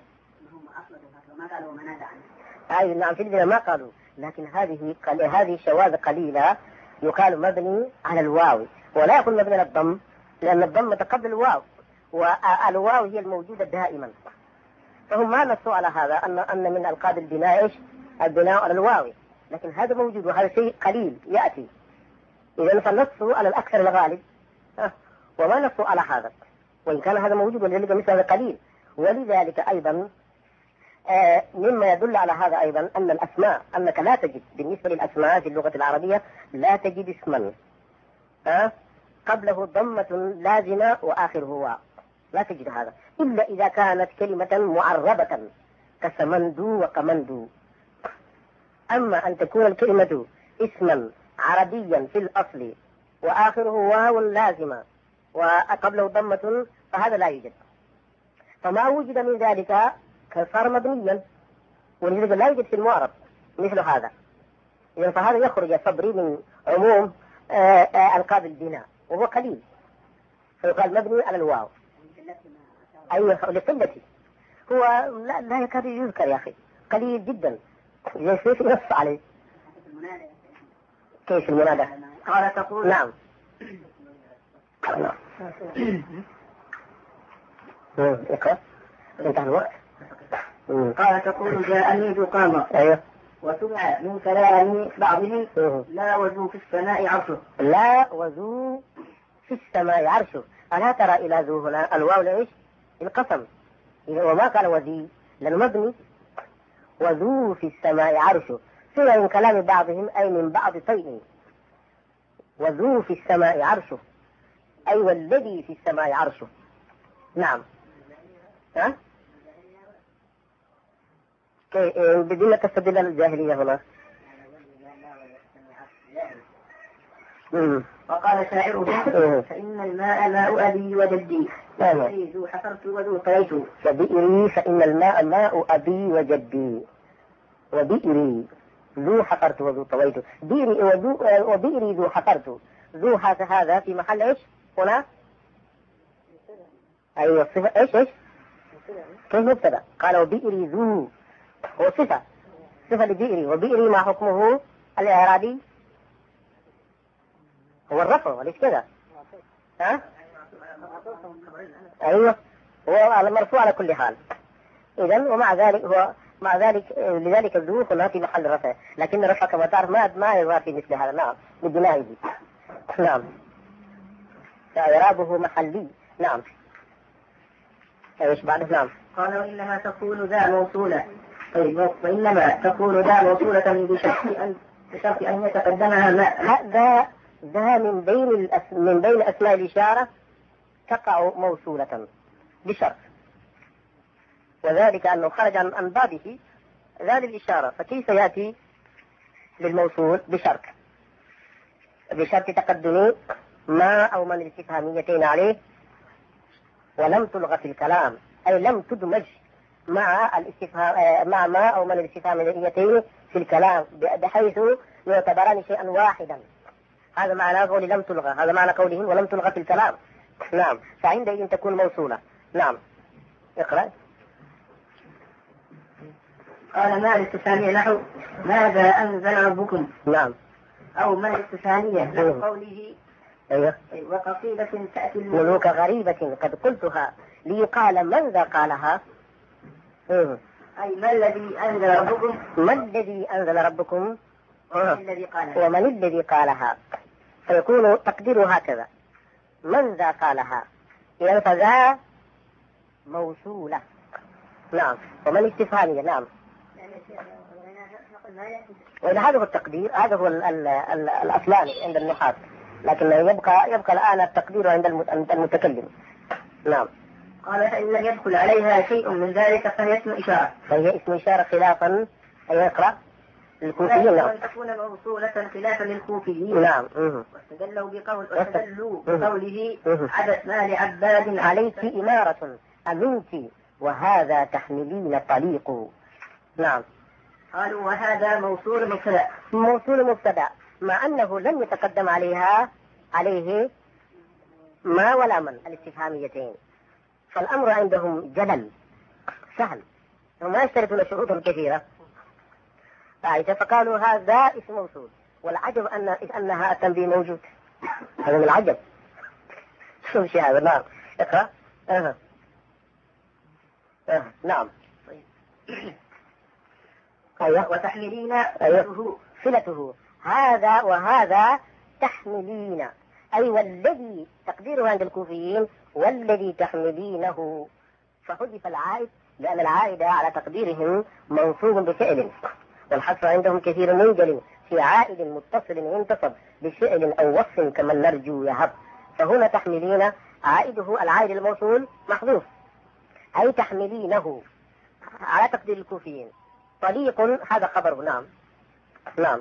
أي نعم في البداية ما قالوا لكن هذه هذه شواذ قليلة يقال مبني على الواو ولا يكون مبني على الضم لأن الضم قبل الواو والواو هي الموجودة دائما فهم ما نصوا على هذا أن أن من ألقاب البناء إيش البناء على الواو لكن هذا موجود وهذا شيء قليل يأتي. إذا فنصوا على الأكثر الغالب وما نصوا على هذا وإن كان هذا موجود ولذلك مثل هذا قليل. ولذلك أيضا آه مما يدل على هذا أيضا أن الأسماء أنك لا تجد بالنسبة للأسماء في اللغة العربية لا تجد اسما آه قبله ضمة لازمة وآخره واو لا تجد هذا إلا إذا كانت كلمة معربة كسمندو وكمندو. أما أن تكون الكلمة اسما عربيا في الأصل وآخره واو لازمة وقبله ضمة فهذا لا يوجد. فما وجد من ذلك صار مبنيا ولذلك لا يوجد في المعرب مثل هذا. إذا فهذا يخرج الصبري من عموم ألقاب البناء وهو قليل فيقال مبني على الواو. أيوة لقلته هو لا, لا يكاد يذكر يا أخي قليل جدا يصير ينص عليه. كيف المنادى؟ قال تقول نعم اقرأ انتهى الوقت. قال تقول جاءني ذو قامة. أيوه. وسمع من كلام بعضهم لا وذو في السماء عرشه. لا وذو في السماء عرشه. ألا ترى إلى ذو هنا الواو لإيش؟ القسم وما قال وذي لأنه مبني وذو في السماء عرشه سمع من كلام بعضهم أي من بعض طيء وذو في السماء عرشه أي والذي في السماء عرشه. نعم ها؟ بدون تستدل الجاهلية هنا. وقال شاعره فإن الماء ماء أبي وجدي وبئري ذو حفرت وذو طويت. وبئري فإن الماء ماء أبي وجدي وبئري ذو حفرت وذو طويت. بئري وبئري ذو حفرت ذو هذا في محل إيش هنا؟ أيوة صفة إيش إيش كيف مبتدأ؟ قال وبئري ذو هو صفة صفة لبئري وبئري ما حكمه الإعرابي هو الرفع وليس كذا ها؟ أيوة هو مرفوع على كل حال. إذن ومع ذلك هو مع ذلك لذلك الذو هنا في محل رفع لكن الرفع كما تعرف ما ما يظهر في مثل هذا. نعم لبنائه. نعم إعرابه محلي. نعم ايش بعد؟ نعم قال وإنها تكون ذا موصولة طيب وإنما تكون ذا موصولة بشرط أن بشرط أن يتقدمها ما هذا ذا من بين الأس... من بين أسماء الإشارة تقع موصولة بشرط، وذلك أنه خرج عن عن بابه ذا للإشارة، فكيف يأتي للموصول بشرط بشرط تقدم ما أو من الاستفهاميتين عليه، ولم تلغى في الكلام، أي لم تدمج مع الاستفهام مع ما أو من الاستفهاميتين في الكلام بحيث يعتبران شيئا واحدا. هذا معنى قول لم تلغى، هذا معنى قولهم ولم تلغى في الكلام. نعم، فعندئذ تكون موصولة. نعم، اقرأ. قال ما الاستفهامية نحو ماذا أنزل ربكم. نعم. أو ما الاستفهامية نحو قوله أيوه. وقصيدة تأتي ملوك غريبة قد قلتها ليقال من ذا قالها. أيه. أي ما الذي أنزل ربكم، ما الذي أنزل ربكم ومن الذي قالها ومن الذي قالها، فيكون تقديره هكذا من ذا قالها، إذا فذا موصولة. نعم، ومن استفهامية. نعم، وإذا هذا هو التقدير، هذا هو ال ال ال الأصلان عند النحاة، لكن يبقى يبقى الآن التقدير عند المتكلم. نعم. قال فإن لم يدخل عليها شيء من ذلك فهي اسم إشارة. فهي اسم إشارة خلافا أن يقرأ الكوفيين. نعم. تكون موصولة خلافا للكوفيين. نعم. واستدلوا بقول واستدلوا بقوله عدت ما لعباد عليك إمارة أمنت وهذا تحملين طليق. نعم. قالوا وهذا موصول مبتدأ. موصول مبتدأ مع أنه لم يتقدم عليها عليه ما ولا من الاستفهاميتين، فالأمر عندهم جلل سهل، هم ما يشترطون شروطا كثيرة، فقالوا هذا اسم موصول، والعجب أن أنها التنبيه موجود. هذا من العجب. شوف شيء هذا. نعم، اقرأ. أه. أه. نعم. أيوة. وتحملين أيوة. صلته هذا وهذا تحملين، أي والذي تقديره عند الكوفيين والذي تحملينه، فحذف العائد لأن العائد على تقديرهم منصوب بفعل، والحصر عندهم كثير منجل في عائد متصل ينتصب بفعل أو وصف كما نرجو يهب، فهنا تحملين عائده العائد الموصول محذوف، أي تحملينه على تقدير الكوفيين. طليق هذا خبره. نعم. نعم.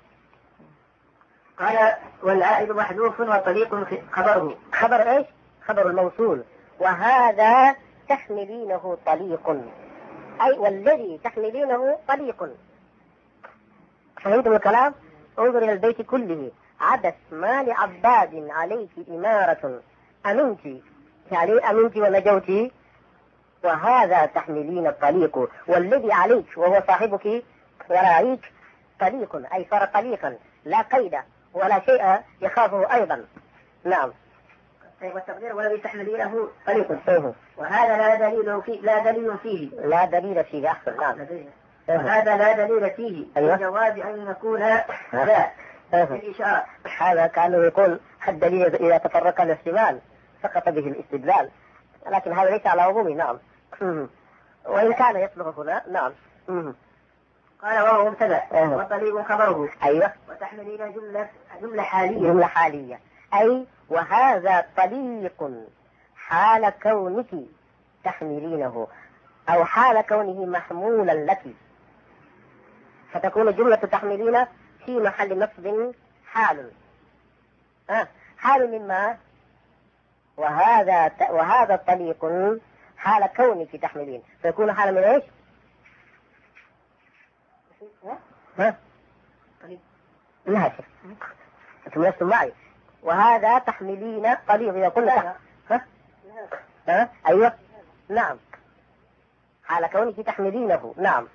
قال والعائد محذوف وطليق خبره. خبر ايش؟ خبر الموصول. وهذا تحملينه طليق، أي والذي تحملينه طليق. فهمتم الكلام؟ انظر إلى البيت كله. عدت ما لعباد عليك إمارة أمنت، يعني أمنت ونجوت، وهذا تحملين الطليق، والذي عليك وهو صاحبك وراعيك طليق، أي صار طليقا لا قيد ولا شيء يخافه أيضا. نعم. والتقدير والذي تحملينه طليق، وهذا لا دليل فيه لا دليل فيه لا دليل فيه أحسن. نعم. وهذا لا دليل فيه الجواز أن يكون لا الإشارة. هذا كانوا يقول الدليل إذا تفرق الاحتمال سقط به الاستدلال، لكن هذا ليس على عمومه. نعم. وإن كان يصلح هنا. نعم. قال وهو مبتدأ وطليق خبره. أيوة. وتحملين جملة جملة حالية. جملة حالية، أي وهذا طليق حال كونك تحملينه، أو حال كونه محمولا لك، فتكون جملة تحملين في محل نصب حال. آه. حال مما وهذا ت... وهذا طليق حال كونك تحملين، فيكون حال من ايش؟ ها؟ طليق. لا شك. انتم لستم معي. وهذا تحملين طليق إذا قلنا تح... ها؟ ها؟ أيوة. نعم. حال كونك تحملينه. نعم.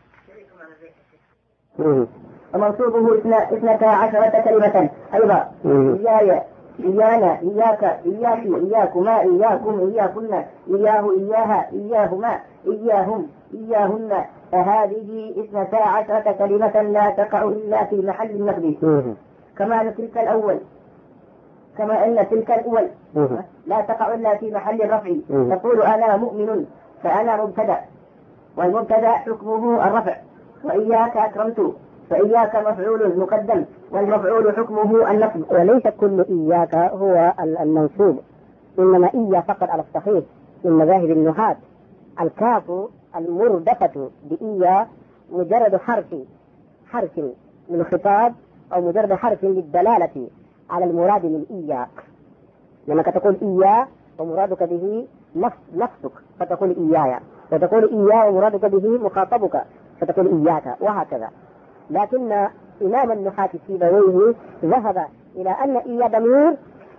ومنصوبه اثنتا عشرة كلمة أيضا. إياي إيانا إياك إياك إياكما إياكم إياكن إياه إياها إياهما إياهم إياهن، فهذه اثنتا عشرة كلمة لا تقع إلا في محل النصب، كما أن تلك الأول كما أن تلك الأول لا تقع إلا في محل الرفع. تقول أنا مؤمن، فأنا مبتدأ، والمبتدأ حكمه الرفع وإياك أكرمت، فإياك مفعول مقدم والمفعول حكمه النصب. وليس كل إياك هو المنصوب، إنما إيا فقط على الصحيح من مذاهب النحاة. الكاف المردفة بإيا مجرد حرف حرف من خطاب أو مجرد حرف للدلالة على المراد من إيا. لما تقول إيا ومرادك به نفس نفسك فتقول إيايا، وتقول إيا ومرادك به مخاطبك فتقول إياك، وهكذا. لكن إمام النحاة سيبويه ذهب إلى أن إيا ضمير،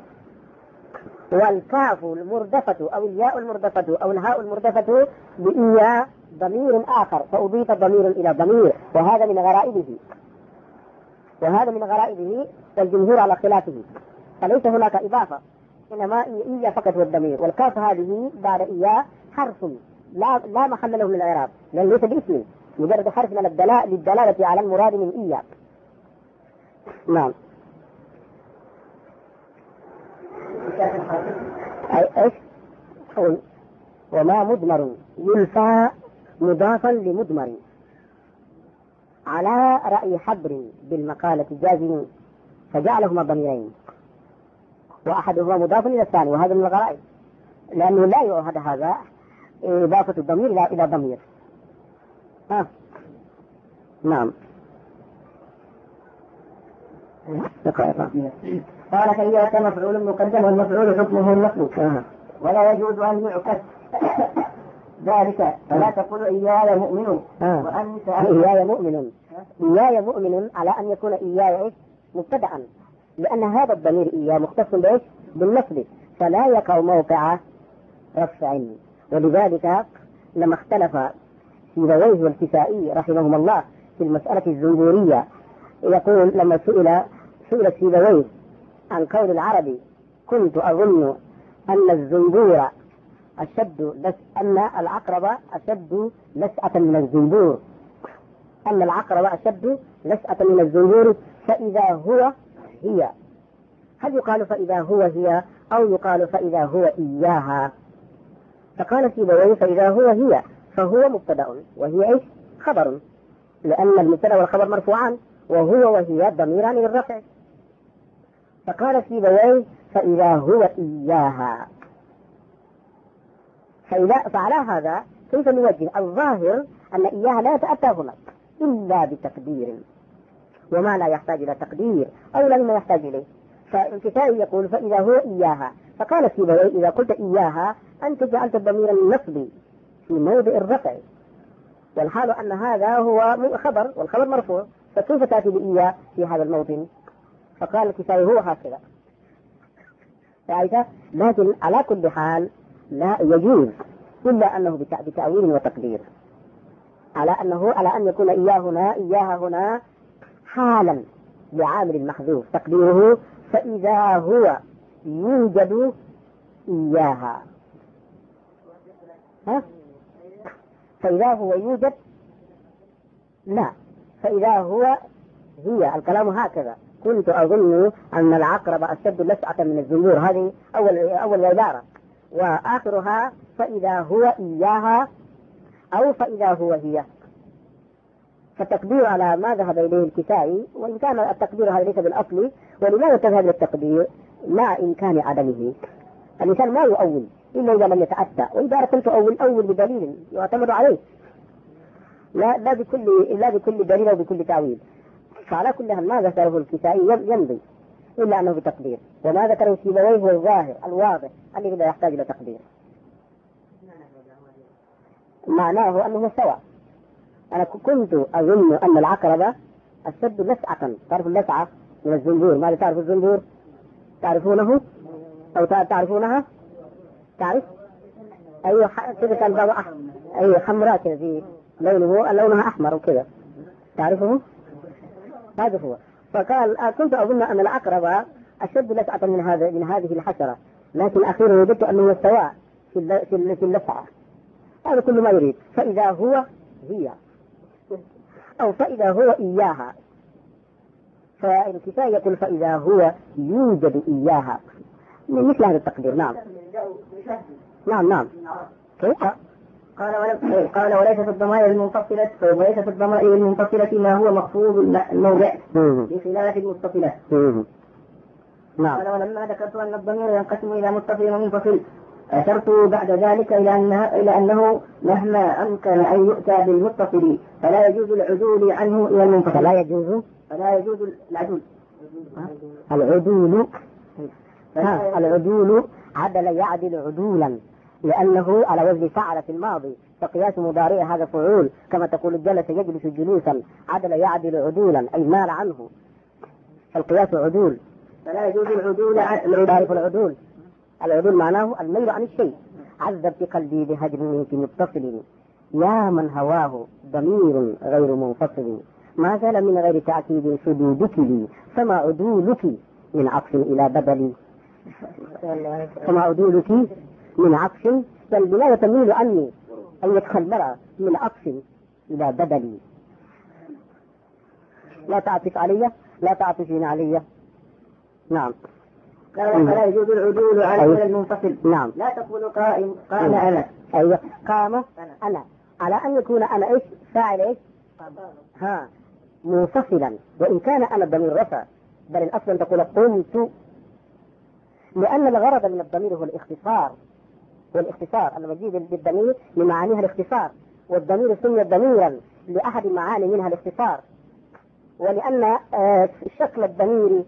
والكاف المردفة أو الياء المردفة أو الهاء المردفة بإيا ضمير آخر، فأضيف ضمير إلى ضمير، وهذا من غرائبه وهذا من غرائبه والجمهور على خلافه. فليس هناك إضافة، إنما إيا فقط هو الضمير، والكاف هذه بعد إيا حرف لا لا محل له من الإعراب، لأن ليس باسم، مجرد حرف للدلالة على المراد من إيا. نعم. أي إيش؟ وما مدمر يلفى مضافا لمدمر على رأي حبر بالمقالة جازم فجعلهما ضميرين، وأحدهما مضاف إلى الثاني، وهذا من الغرائب، لأنه لا يؤهد هذا إضافة الضمير إلى إلى ضمير. ها نعم. قال فإياك مفعول مقدم والمفعول حكمه النصب، آه. ولا يجوز أن يعكس ذلك، فلا تقول إياي مؤمن آه. وأنت إياي مؤمن. إياي مؤمن على أن يكون إياي مبتدأ، لأن هذا الضمير إياي مختص بإيش؟ بالنصب، فلا يقع موقع رفع. ولذلك لما اختلف سيبويه والكسائي رحمهما الله في المسألة الزنبورية، يقول لما سئل سئل سيبويه عن قول العربي كنت أظن أن الزنبور أشد لس أن العقرب أشد لسعة من الزنبور أن العقرب أشد لسعة من الزنبور فإذا هو هي، هل يقال فإذا هو هي أو يقال فإذا هو إياها؟ فقال سيبويه فإذا هو هي فهو مبتدأ وهي إيش؟ خبر، لأن المبتدأ والخبر مرفوعان، وهو وهي ضميران للرفع. فقال سيبويه فإذا هو إياها، فإذا فعلى هذا كيف نوجه؟ الظاهر أن إياها لا يتأتى هنا إلا بتقدير، وما لا يحتاج إلى تقدير أو لما يحتاج إليه. فالكتاب يقول فإذا هو إياها، فقال سيبويه إذا قلت إياها أنت جعلت الضمير النصب في موضع الرفع، والحال أن هذا هو خبر والخبر مرفوع، فكيف تأتي بإياه في هذا الموطن؟ فقال الكتاب هو هكذا. لكن على كل حال لا يجوز إلا أنه بتأويل وتقدير، على أنه على أن يكون إياه هنا إياها هنا حالا لعامل محذوف تقديره فإذا هو يوجد إياها. ها؟ فإذا هو يوجد لا، فإذا هو هي. الكلام هكذا، كنت أظن أن العقرب أشد لسعة من الزنبور، هذه أول أول عبارة، وآخرها فإذا هو إياها أو فإذا هو هي. فالتقدير على ما ذهب إليه الكسائي، وإن كان التقدير هذا ليس بالأصل، ولماذا تذهب للتقدير مع إمكان عدمه؟ الإنسان ما يؤول إلا إذا لم يتأتى، وإذا كنت أول أول بدليل يعتمد عليه، لا لا بكل لا بكل دليل أو بكل تعويل. فعلى كل حال ما ذكره الكسائي يمضي إلا أنه بتقدير، وما ذكره سيبويه هو الظاهر الواضح الذي لا يحتاج إلى تقدير. معناه أنه سواء. أنا كنت أظن أن العقربة أشد لسعة، تعرف اللسعة من الزنبور، ماذا تعرف الزنبور؟ تعرفونه أو تعرفونها؟ تعرف؟ أيوة كذا كان بعض أحمر، أيوة حمراء كذا في لونه لونها أحمر وكذا، تعرفه؟ هذا هو. فقال كنت أظن أن العقربة أشد لسعة من هذا من هذه الحشرة، لكن أخيرا وجدت أنه سواء في في اللسعة. هذا كل ما يريد. فإذا هو هي أو فإذا هو إياها، فالكتاب يقول فإذا هو يوجد إياها، مثل هذا التقدير. نعم نعم نعم. كيف قال ولم قال وليس في الضمائر المنفصلة وليس في الضمائر المنفصلة ما هو مخفوض الموضع بخلاف المتصلة. نعم. قال ولما ذكرت أن الضمير ينقسم إلى متصل ومنفصل أشرت بعد ذلك إلى أنه, إلى أنه مهما أمكن أن يؤتى بالمتصل فلا يجوز العدول عنه إلى المنفصل. فلا يجوز فلا يجوز العدول العدول ها العدول عدل يعدل عدولا لأنه على وزن فعل في الماضي فقياس مضارع هذا فعول كما تقول جلس يجلس جلوسا عدل يعدل عدولا أي مال عنه فالقياس عدول. فلا يجوز العدول عن تعرف العدول؟ العدول معناه الميل عن الشيء. عذبت قلبي بهجر منك متصل يا من هواه ضمير غير منفصل ما زال من غير تعكيد شدودك لي فما عدولك من عطف إلى بدل فما عدولك من عطف فالبناية تميل عني أن يدخل مرأة من عطف إلى بدل. لا تعطف علي لا تعطفين علي. نعم. فلا يجوز العدول عن أيوة. المنفصل. نعم. لا تقول قائم قام أنا. أيوة قام أنا. أنا على أن يكون أنا إيش فاعل إيش ها منفصلا وإن كان أنا الضمير رفع بل الأصل أن تقول قمت لأن الغرض من الضمير هو الاختصار والاختصار المجيد بالضمير لمعانيها الاختصار والضمير سمي ضميرا لأحد معاني منها الاختصار ولأن شكل الضمير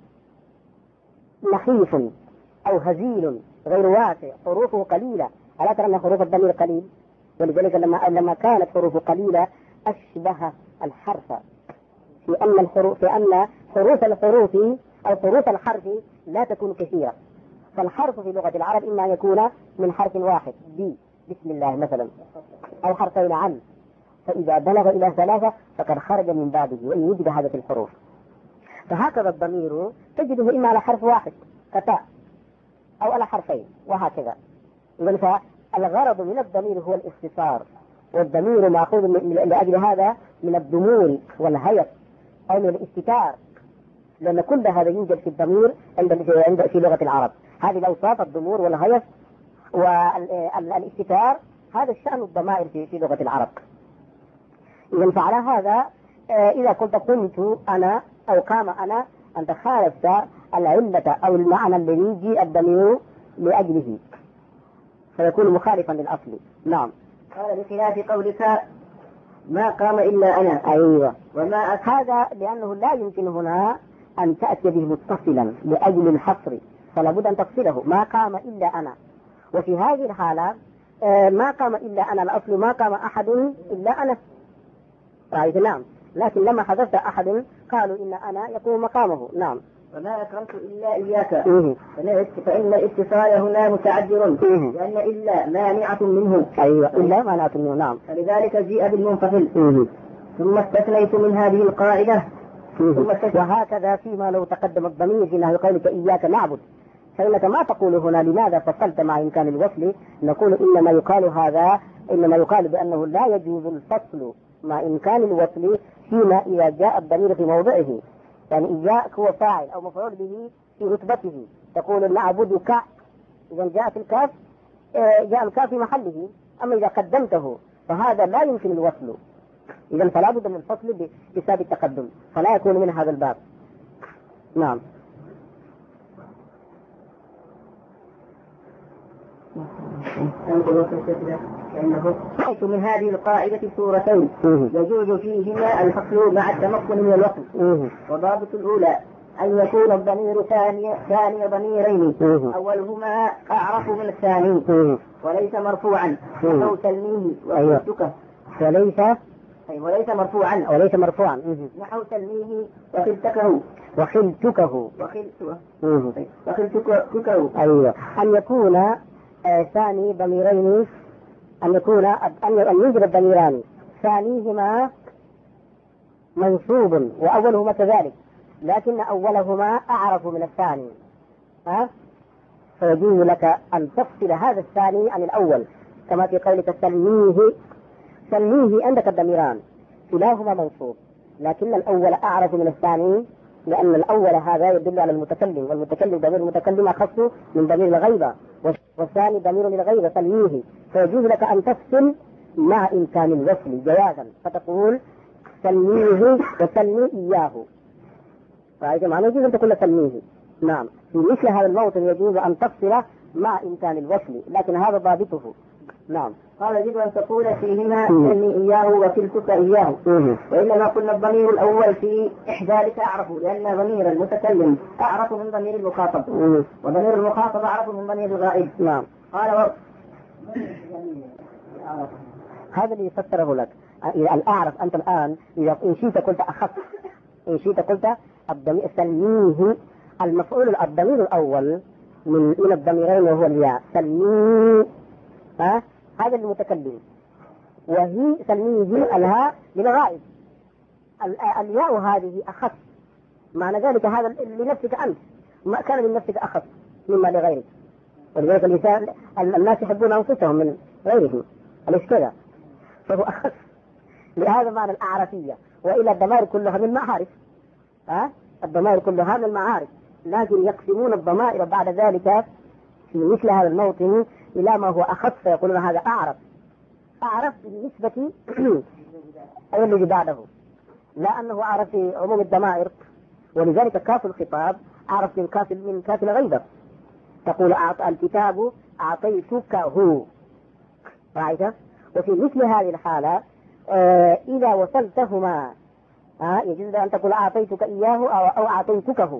نحيف أو هزيل غير واسع حروفه قليلة. ألا ترى أن حروف الضمير قليل ولذلك لما لما كانت حروفه قليلة أشبه الحرف في أن الحروف في أن حروف الحروف أو حروف الحرف لا تكون كثيرة فالحرف في لغة العرب إما أن يكون من حرف واحد بي بسم الله مثلا أو حرفين عن فإذا بلغ إلى ثلاثة فقد خرج من بابه وإن وجد هذا في الحروف. فهكذا الضمير تجده إما على حرف واحد كتاء أو على حرفين وهكذا. إذن فالغرض من الضمير هو الاختصار والضمير مأخوذ لأجل هذا من الضمور والهيئ أو من الاستتار لأن كل هذا يوجد في الضمير عند في لغة العرب. هذه الأوصاف الضمور والهيئ والاستتار هذا الشأن الضمائر في في لغة العرب. إذن فعلى هذا إذا قلت قمت أنا أو قام أنا أنت خالفت العلة أو المعنى الذي يجي الضمير لأجله فيكون مخالفا للأصل. نعم. قال بخلاف قولك ما قام إلا أنا. أيوة. وما هذا لأنه لا يمكن هنا أن تأتي به متصلا لأجل الحصر فلا بد أن تفصله ما قام إلا أنا. وفي هذه الحالة ما قام إلا أنا الأصل ما قام أحد إلا أنا. رأيت؟ نعم. لكن لما حذفت أحد قالوا إن أنا يقوم مقامه. نعم. وما أكرمت إلا إياك فإن الاتصال هنا متعذر لأن إلا مانعة منه. أيوة إلا مانعة منه. نعم. فلذلك جيء بالمنفصل ثم استثنيت من هذه القاعدة ثم وهكذا فيما لو تقدم الضمير في نهي قولك إياك نعبد فإنك ما تقول هنا لماذا فصلت مع إمكان الوصل نقول إنما يقال هذا إنما يقال بأنه لا يجوز الفصل مع إمكان الوصل فيما إذا جاء الضمير في موضعه يعني إياك هو فاعل أو مفعول به في رتبته تقول نعبدك إذا جاءت الكاف جاء الكاف في محله أما إذا قدمته فهذا لا يمكن الوصل إذا فلا بد من الفصل بسبب التقدم فلا يكون من هذا الباب. نعم. رأيت من هذه القاعدة سورتين يجوز فيهما الفصل مع التمكن من الوصل. وضابط الأولى أن يكون الضمير ثاني ثاني ضميرين أولهما أعرف من الثاني وليس مرفوعا نحو سلميه وخلتك وليس وليس مرفوعا وليس مرفوعا نحو سلميه وخلتكه وخلتكه وخلتكه أيوة. أن يكون آه ثاني ضميرين أن يكون أن يوجد الضميران ثانيهما منصوب وأولهما كذلك لكن أولهما أعرف من الثاني ها فيجوز لك أن تفصل هذا الثاني عن الأول كما في قولك سلميه سلميه عندك الضميران كلاهما منصوب لكن الأول أعرف من الثاني لأن الأول هذا يدل على المتكلم والمتكلم ضمير المتكلم أخص من ضمير الغيبة والثاني ضمير للغير تلميه، فيجوز لك أن تفصل مع إمكان الوصل جوازا، فتقول تلميه وتلمي إياه، فهذا معنى يجوز أن تقول تلميه. نعم، في مثل هذا الموطن يجوز أن تفصل مع إمكان الوصل، لكن هذا ضابطه. نعم. قال يجب أن تقول فيهما تلمي إياه وتلتك إياه، وإنما قلنا الضمير الأول في إحدى أعرف، لأن ضمير المتكلم أعرف من ضمير المخاطب، وضمير المخاطب أعرف من ضمير الغائب. نعم. قال و... هذا اللي يفسره لك. الأعرف أنت الآن إذا إن شئت قلت أخف، إن شئت قلت الضمير سلميه، المفعول الضمير الأول من من الضميرين وهو الياء، سلميه ها هذا المتكلم، وهي سلميه الهاء للغائب، الياء هذه أخف، معنى ذلك هذا لنفسك أنت، ما كان لنفسك أخف مما لغيرك، ولذلك الإنسان الناس يحبون أنفسهم من غيرهم، أليس كذا؟ فهو أخف، لهذا معنى الأعرفية. وإلى الضمائر كلها من معارف، ها الضمائر كلها من معارف، لكن يقسمون الضمائر بعد ذلك في مثل هذا الموطن إلى ما هو أخف، فيقولون هذا أعرف، أعرف بالنسبة أي الذي بعده، لا أنه أعرف في عموم الضمائر. ولذلك كاف الخطاب أعرف من كاف من كاف الغيبة، تقول أعطى الكتاب أعطيتك هو، رأيت؟ وفي مثل هذه الحالة آه إذا وصلتهما آه يجوز أن تقول أعطيتك إياه أو, أو أعطيتكه،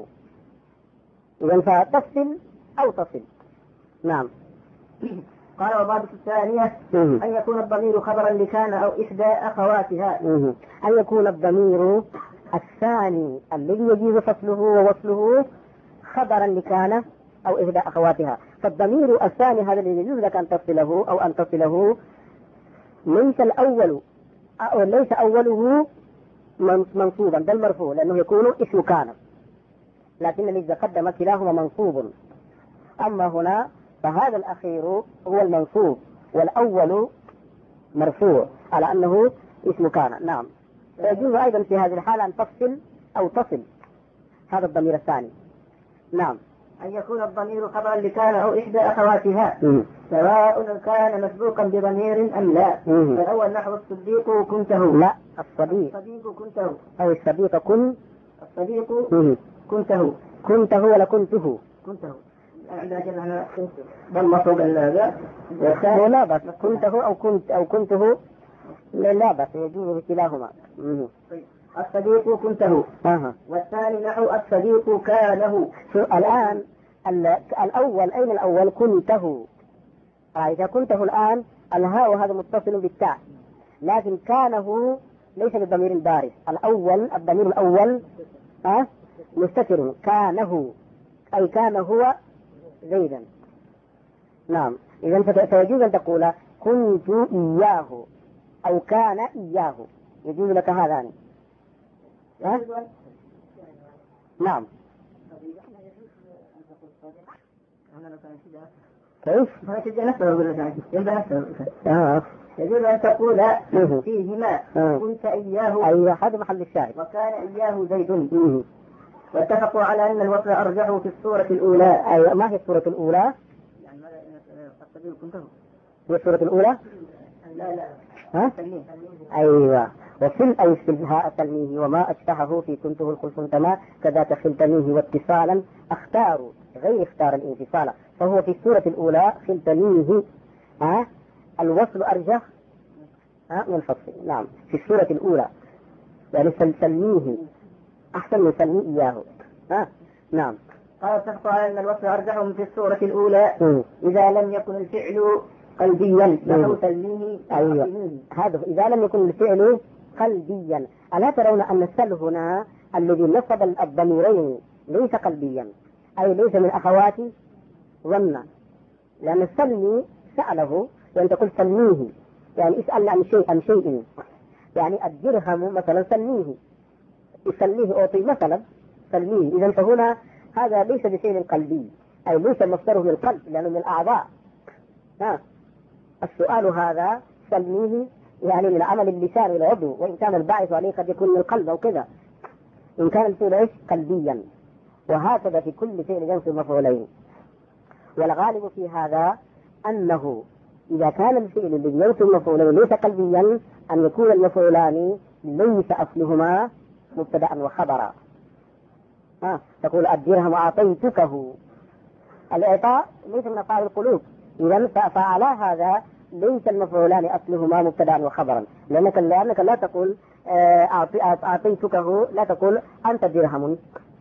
إذن فتفصل أو تصل. نعم. قال وضابط الثانية أن يكون الضمير خبرا لكان أو إحدى أخواتها، أن يكون الضمير الثاني الذي يجوز فصله ووصله خبرا لكان أو إحدى أخواتها. فالضمير الثاني هذا الذي يجوز لك أن تصله أو أن تصله ليس الأول أو ليس أوله منصوبا بل مرفوع، لأنه يكون اسم كان، لكن الذي قدم كلاهما منصوب. أما هنا فهذا الأخير هو المنصوب والأول مرفوع على أنه اسم كان. نعم. فيجوز أيضا في هذه الحالة أن تفصل أو تصل هذا الضمير الثاني. نعم. أن يكون الضمير خبرا لكان أو إحدى أخواتها سواء كان مسبوقا بضمير أم لا. فالأول نحو الصديق كنته، لا الصديق الصديق كنته، أو الصديق كن، الصديق كنته، كنته ولا كنته، كنته عندنا ضم فوق هذا لا بأس، كنته أو كنت أو كنته لا بأس، يجوز كلاهما. الصديق كنته أه. والثاني نحو الصديق كانه. الآن الأول أين الأول؟ كنته. إذا كنته الآن الهاء هذا متصل بالتاء، لكن كانه ليس بالضمير البارز، الأول الضمير الأول أه؟ مستتر، كانه أي كان هو زيدا. نعم. إذن فيجوز أن تقول كنت إياه أو كان إياه، يجوز لك هذان. أه؟ نعم. كيف؟ آه. يجوز أن تقول فيهما كنت إياه، أيوة هذا محل الشاهد، وكان إياه زيد. واتفقوا على أن الوصل أرجح في الصورة الأولى. أيوة. ما هي الصورة الأولى؟ يعني الصديق كنته هي الصورة الأولى؟ لا لا ها؟ أيوة. وفي الأوسلها التلميه وما أشبهه في كنته الخلف تما كذاك خلتنيه واتصالا اختاروا غير اختار الانفصال، فهو في السورة الأولى خلتنيه ها الوصل أرجح ها من الفصل. نعم. في السورة الأولى يعني سلميه أحسن من سلمي إياه. ها نعم. قال اتفقوا على أن الوصل أرجح في السورة الأولى م. إذا لم يكن الفعل قلبيا نحو تلميه. أيوة. هذا إذا لم يكن الفعل قلبيا. ألا ترون أن السل هنا الذي نصب الضميرين ليس قلبيا، أي ليس من أخوات ظن، لأن السلمي سأله يعني تقول سلميه، يعني اسأل عن شيء عن شيء، يعني الدرهم مثلا سلميه، يسلميه أعطي مثلا سلميه. إذا فهنا هذا ليس بشيء قلبي، أي ليس مصدره من القلب لأنه من الأعضاء. ها السؤال هذا سلميه يعني من عمل اللسان والعضو، وإن كان الباعث عليه قد يكون من القلب أو كذا، إن كان الفعل إيش قلبيا. وهكذا في كل فعل ينصب مفعولين. والغالب في هذا أنه إذا كان الفعل الذي يوصل مفعولا ليس قلبيا أن يكون المفعولان ليس أصلهما مبتدأ وخبرا. آه. تقول الدرهم أعطيتكه، الإعطاء ليس من أفعال القلوب، إذا فعلى هذا ليس المفعولان أصلهما مبتدأ وخبرا، لأنك لأنك لا تقول أعطيتكه، لا تقول أنت درهم،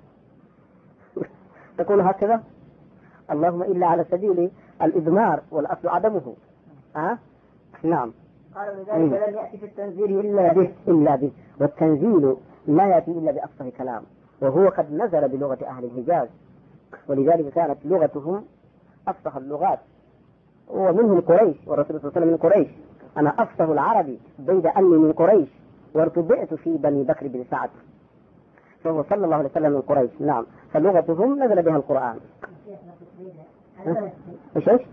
تقول هكذا اللهم إلا على سبيل الإضمار والأصل عدمه. أه؟ نعم. قال لذلك لم يأتي في التنزيل إلا به إلا به، والتنزيل لا يأتي إلا بأفصح كلام، وهو قد نزل بلغة أهل الحجاز، ولذلك كانت لغتهم أفصح اللغات، ومنهم قريش، والرسول صلى الله عليه وسلم من قريش، أنا أفصح العربي بيد أني من قريش وارتبعت في بني بكر بن سعد، فهو صلى الله عليه وسلم من قريش. نعم، فلغتهم نزل بها القرآن. ايش ايش؟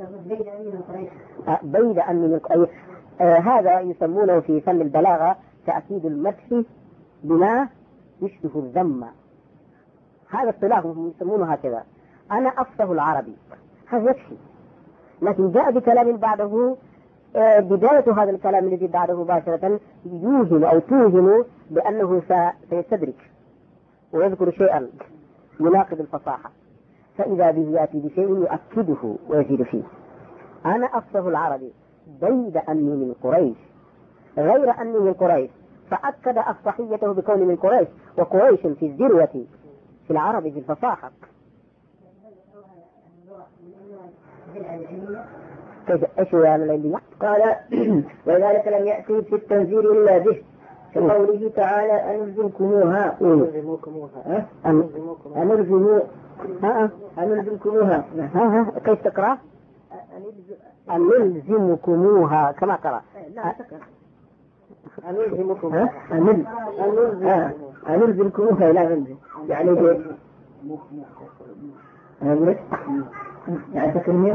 بيد أني من قريش. آه هذا يسمونه في فن البلاغة تأكيد المدح بما يشبه الذم، هذا اصطلاح يسمونه هكذا، أنا أفصح العربي، هذا يكفي. لكن جاء بكلام بعده، آه بداية هذا الكلام الذي بعده مباشرة يوهم أو توهم بأنه سيستدرك ويذكر شيئا يناقض الفصاحة، فإذا به يأتي بشيء يؤكده ويزيد فيه. أنا أفصح العربي بيد أني من قريش، غير أني من قريش، فأكد أفصحيته بكون من قريش، وقريش في الذروة في العرب في الفصاحة. ايش هو يعني العلمية؟ قال ولذلك لم يأتي في التنزيل إلا به، كقوله تعالى أنلزمكموها أنلزمكموها أنلزمكموها ها ها كيف تقرأ؟ أنلزمكموها كما قرأ. أنلزمكموها أنلزمكموها لا نلزم يعني يعني تكلمين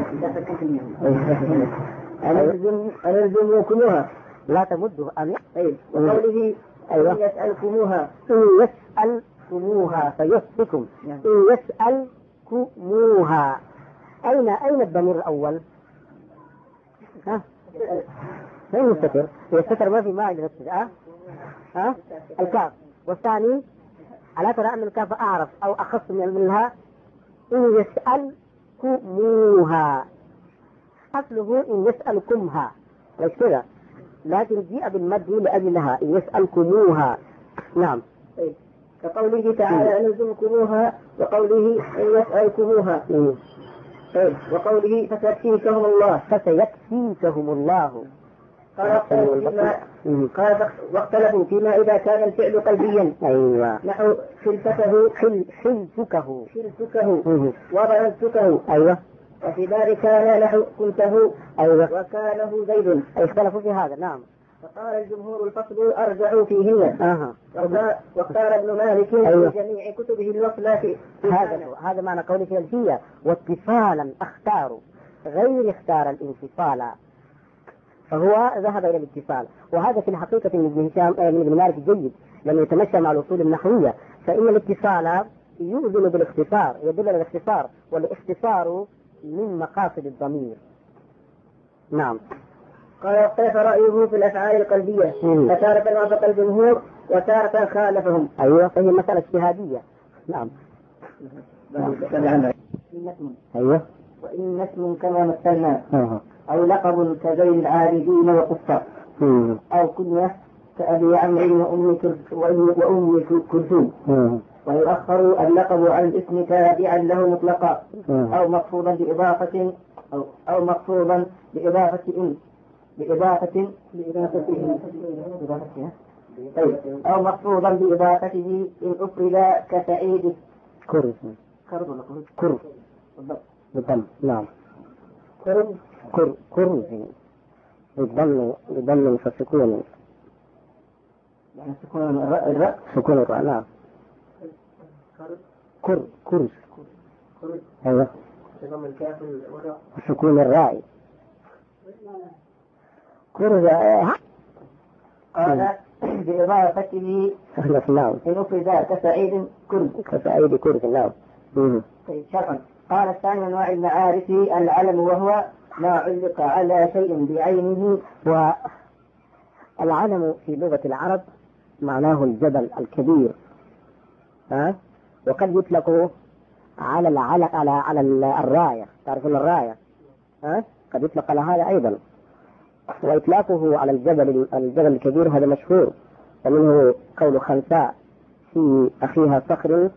أنلزم أنلزمكموها لا تمده أن طيب. وقوله أيوة. إن يسألكموها إن يسألكموها فيسألكم إن يسألكموها، أين أين الضمير الأول؟ ها؟ أين مستتر؟ الستر ما في ما عندنا الستر. ها؟ ها؟ الكاف. والثاني ألا ترى أن الكاف أعرف أو أخص منها؟ إن يسألكموها أصله إن يسألكمها، ليش كذا؟ لكن جاء بالمد لأجلها إن يسألكموها. نعم. طيب. كقوله تعالى أنلزمكموها، وقوله إن يسألكموها. طيب. وقوله فسيكفيكهم الله فسيكفيكهم الله. قال واختلفوا فيما إذا كان الفعل قلبيا. أيوة. نحو خلفته خلفكه خلفكه وظننتكه. أيوة. وفي ذلك كان نحو كنته. أيوة. وكانه زيد. اختلفوا في هذا. نعم. فقال الجمهور الفصل أرجعوا فيهن. أها. واختار ابن مالك أيوة. في جميع كتبه الوصلة في هذا هذا معنى قوله في الفية واتصالا اختاروا غير اختار الانفصال، فهو ذهب إلى الاتصال، وهذا في الحقيقة من ابن هشام من ابن مالك جيد لأنه يتمشى مع الأصول النحوية، فإن الاتصال يؤذن بالاختصار، يدل على الاختصار، والاختصار من مقاصد الضمير. نعم. قال واختلف رأيه في الأفعال القلبية، فتارة وافق الجمهور وتارة خالفهم. أيوة، فهي مسألة اجتهادية. نعم. أيوة. وإن اسم كما مثلنا أو لقب كزي العابدين وقصة، أو كنية كأبي عمرو وأم كلثوم، ويؤخر اللقب عن الاسم تابعا له مطلقا، أو مقصودا بإضافة أو أو مقصودا بإضافة إن بإضافة بإضافته أو مقصودا بإضافته إن أفرد كسعيد كرز كرز ولا كرز كرز بالضم. نعم. كرز كر كرز بالضم بالضم فسكون يعني سكون الراء سكون الراء. نعم. كر كرز كرز. أيوة. بضم الكاف والراء سكون الراء. كرز. قال بإضافته نعم. إن أفرد كسعيد كرز كسعيد كرز. نعم. طيب شرعا قال الثاني من أنواع المعارف العلم، وهو ما علق على شيء بعينه. والعلم في لغة العرب معناه الجبل الكبير، ها؟ وقد يطلق على العلق على على الراية، تعرفون الراية، ها؟ قد يطلق على هذا أيضا. وإطلاقه على الجبل الجبل الكبير هذا مشهور، ومنه قول خنساء في أخيها صخر: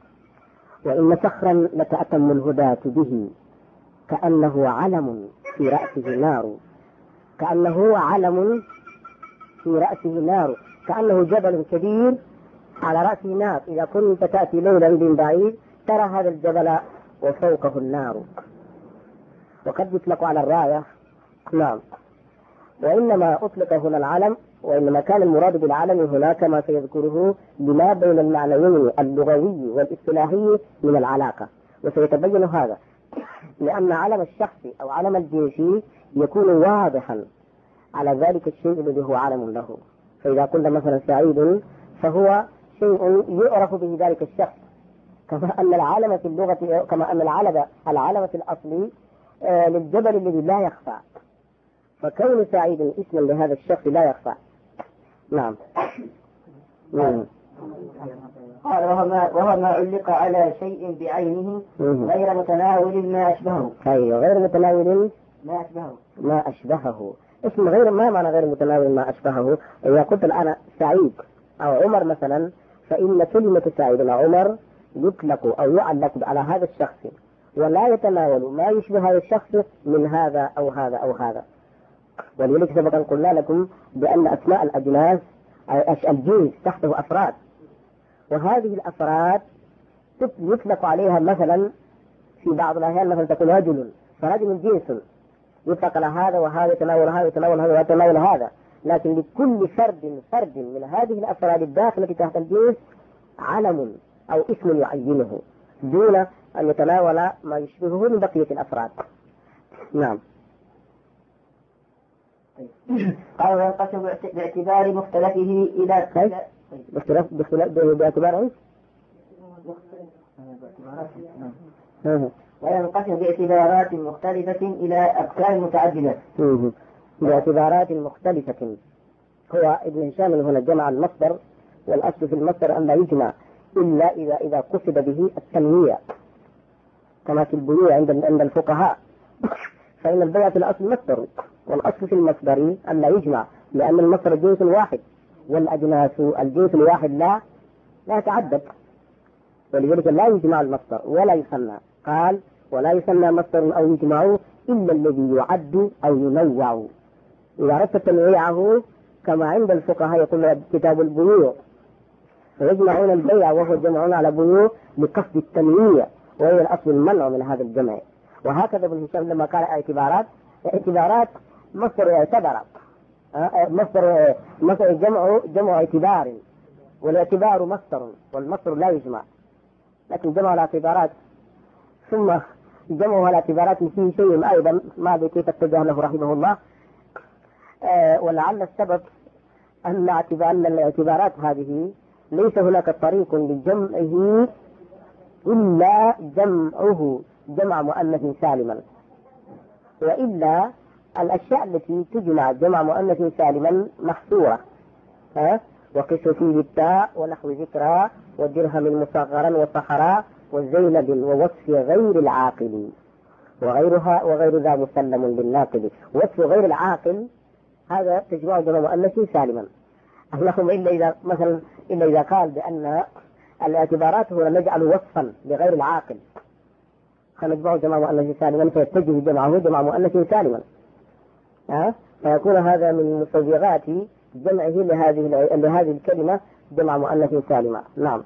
وإن صخرا لتأتم الهداة به كأنه علم في رأسه نار، كأنه علم في رأسه نار، كأنه جبل كبير على رأسه نار. إذا كنت تأتي ليلا من بعيد ترى هذا الجبل وفوقه النار. وقد يطلق على الراية، نعم. وإنما أطلق هنا العلم، وإنما كان المراد بالعلم هنا كما سيذكره لما بين المعنيين اللغوي والاصطلاحي من العلاقة، وسيتبين هذا لأن علم الشخص أو علم الجنس يكون واضحا على ذلك الشيء الذي هو علم له. فإذا قلنا مثلا سعيد فهو شيء يعرف به ذلك الشخص، كما أن العلم في اللغة كما أن العلم العلم في الأصل آه للجبل الذي لا يخفى، فكون سعيد اسما لهذا الشخص لا يخفى. نعم. مم. قال وهو ما, وهو ما علق على شيء بعينه غير متناول ما أشبهه. أيوة، غير متناول ما أشبهه ما أشبهه. اسم غير، ما معنى غير متناول ما أشبهه؟ إذا قلت الآن سعيد أو عمر مثلا، فإن كلمة سعيد أو عمر يطلق أو يعلق على هذا الشخص ولا يتناول ما يشبه هذا الشخص من هذا أو هذا أو هذا. ولذلك سبقا قلنا لكم بأن أسماء الأجناس الجنس تحته أفراد، وهذه الأفراد يطلق عليها مثلا في بعض الأحيان مثلا تكون رجل، فرجل جنس يطلق على هذا وهذا يتناول هذا يتناول هذا ويتناول هذا، لكن لكل فرد فرد من هذه الأفراد الداخلة تحت الجنس علم أو اسم يعينه دون أن يتناول ما يشبهه من بقية الأفراد. نعم. قال وينقسم باعتبار مختلفه إلى باختلاف باختلاف باعتبار ايش؟ وينقسم باعتبارات مختلفة إلى أقسام متعددة. باعتبارات مختلفة. هو ابن هشام هنا جمع المصدر، والأصل في المصدر أن لا يجمع إلا إذا إذا قصد به التنويع، كما في البيوع عند عند الفقهاء، فإن البيع في الأصل مصدر، والأصل في المصدر أن لا يجمع، لأن المصدر جنس واحد والأجناس الجنس الواحد لا لا يتعدد، ولذلك لا يجمع المصدر ولا يثنى. قال ولا يثنى مصدر أو يجمع إلا الذي يعد أو ينوع. إذا أردت تنويعه كما عند الفقهاء يقول كتاب البيوع، فيجمعون البيع وهو جمعون على بيوع لقصد التنويع، وهي الأصل المنع من هذا الجمع. وهكذا ابن هشام لما قال اعتبارات، اعتبارات مصدر اعتبر، مصدر مصدر جمع جمع اعتبار، والاعتبار مصدر والمصدر لا يجمع، لكن جمع الاعتبارات ثم جمع الاعتبارات فيه شيء أيضا ما ادري كيف اتجه له رحمه الله. آه ولعل السبب أن اعتبار الاعتبارات هذه ليس هناك طريق لجمعه إلا جمعه جمع مؤنث سالما، وإلا الأشياء التي تجمع جمع مؤنث سالما محصورة، ها وقس فيه التاء ونحو ذكرى والدرهم مصغرا وصحراء وزينب ووصف غير العاقل وغيرها وغير ذا مسلم للناقل. وصف غير العاقل هذا تجمع جمع مؤنث سالما، اللهم إلا إذا مثلا إلا إذا قال بأن الاعتبارات هو نجعل وصفا لغير العاقل فنجمع جمع مؤنث سالما فيتجه جمعه جمع مؤنث سالما، ها فيكون هذا من مسوغات جمعه لهذه لهذه الكلمة جمع مؤنث سالما. نعم.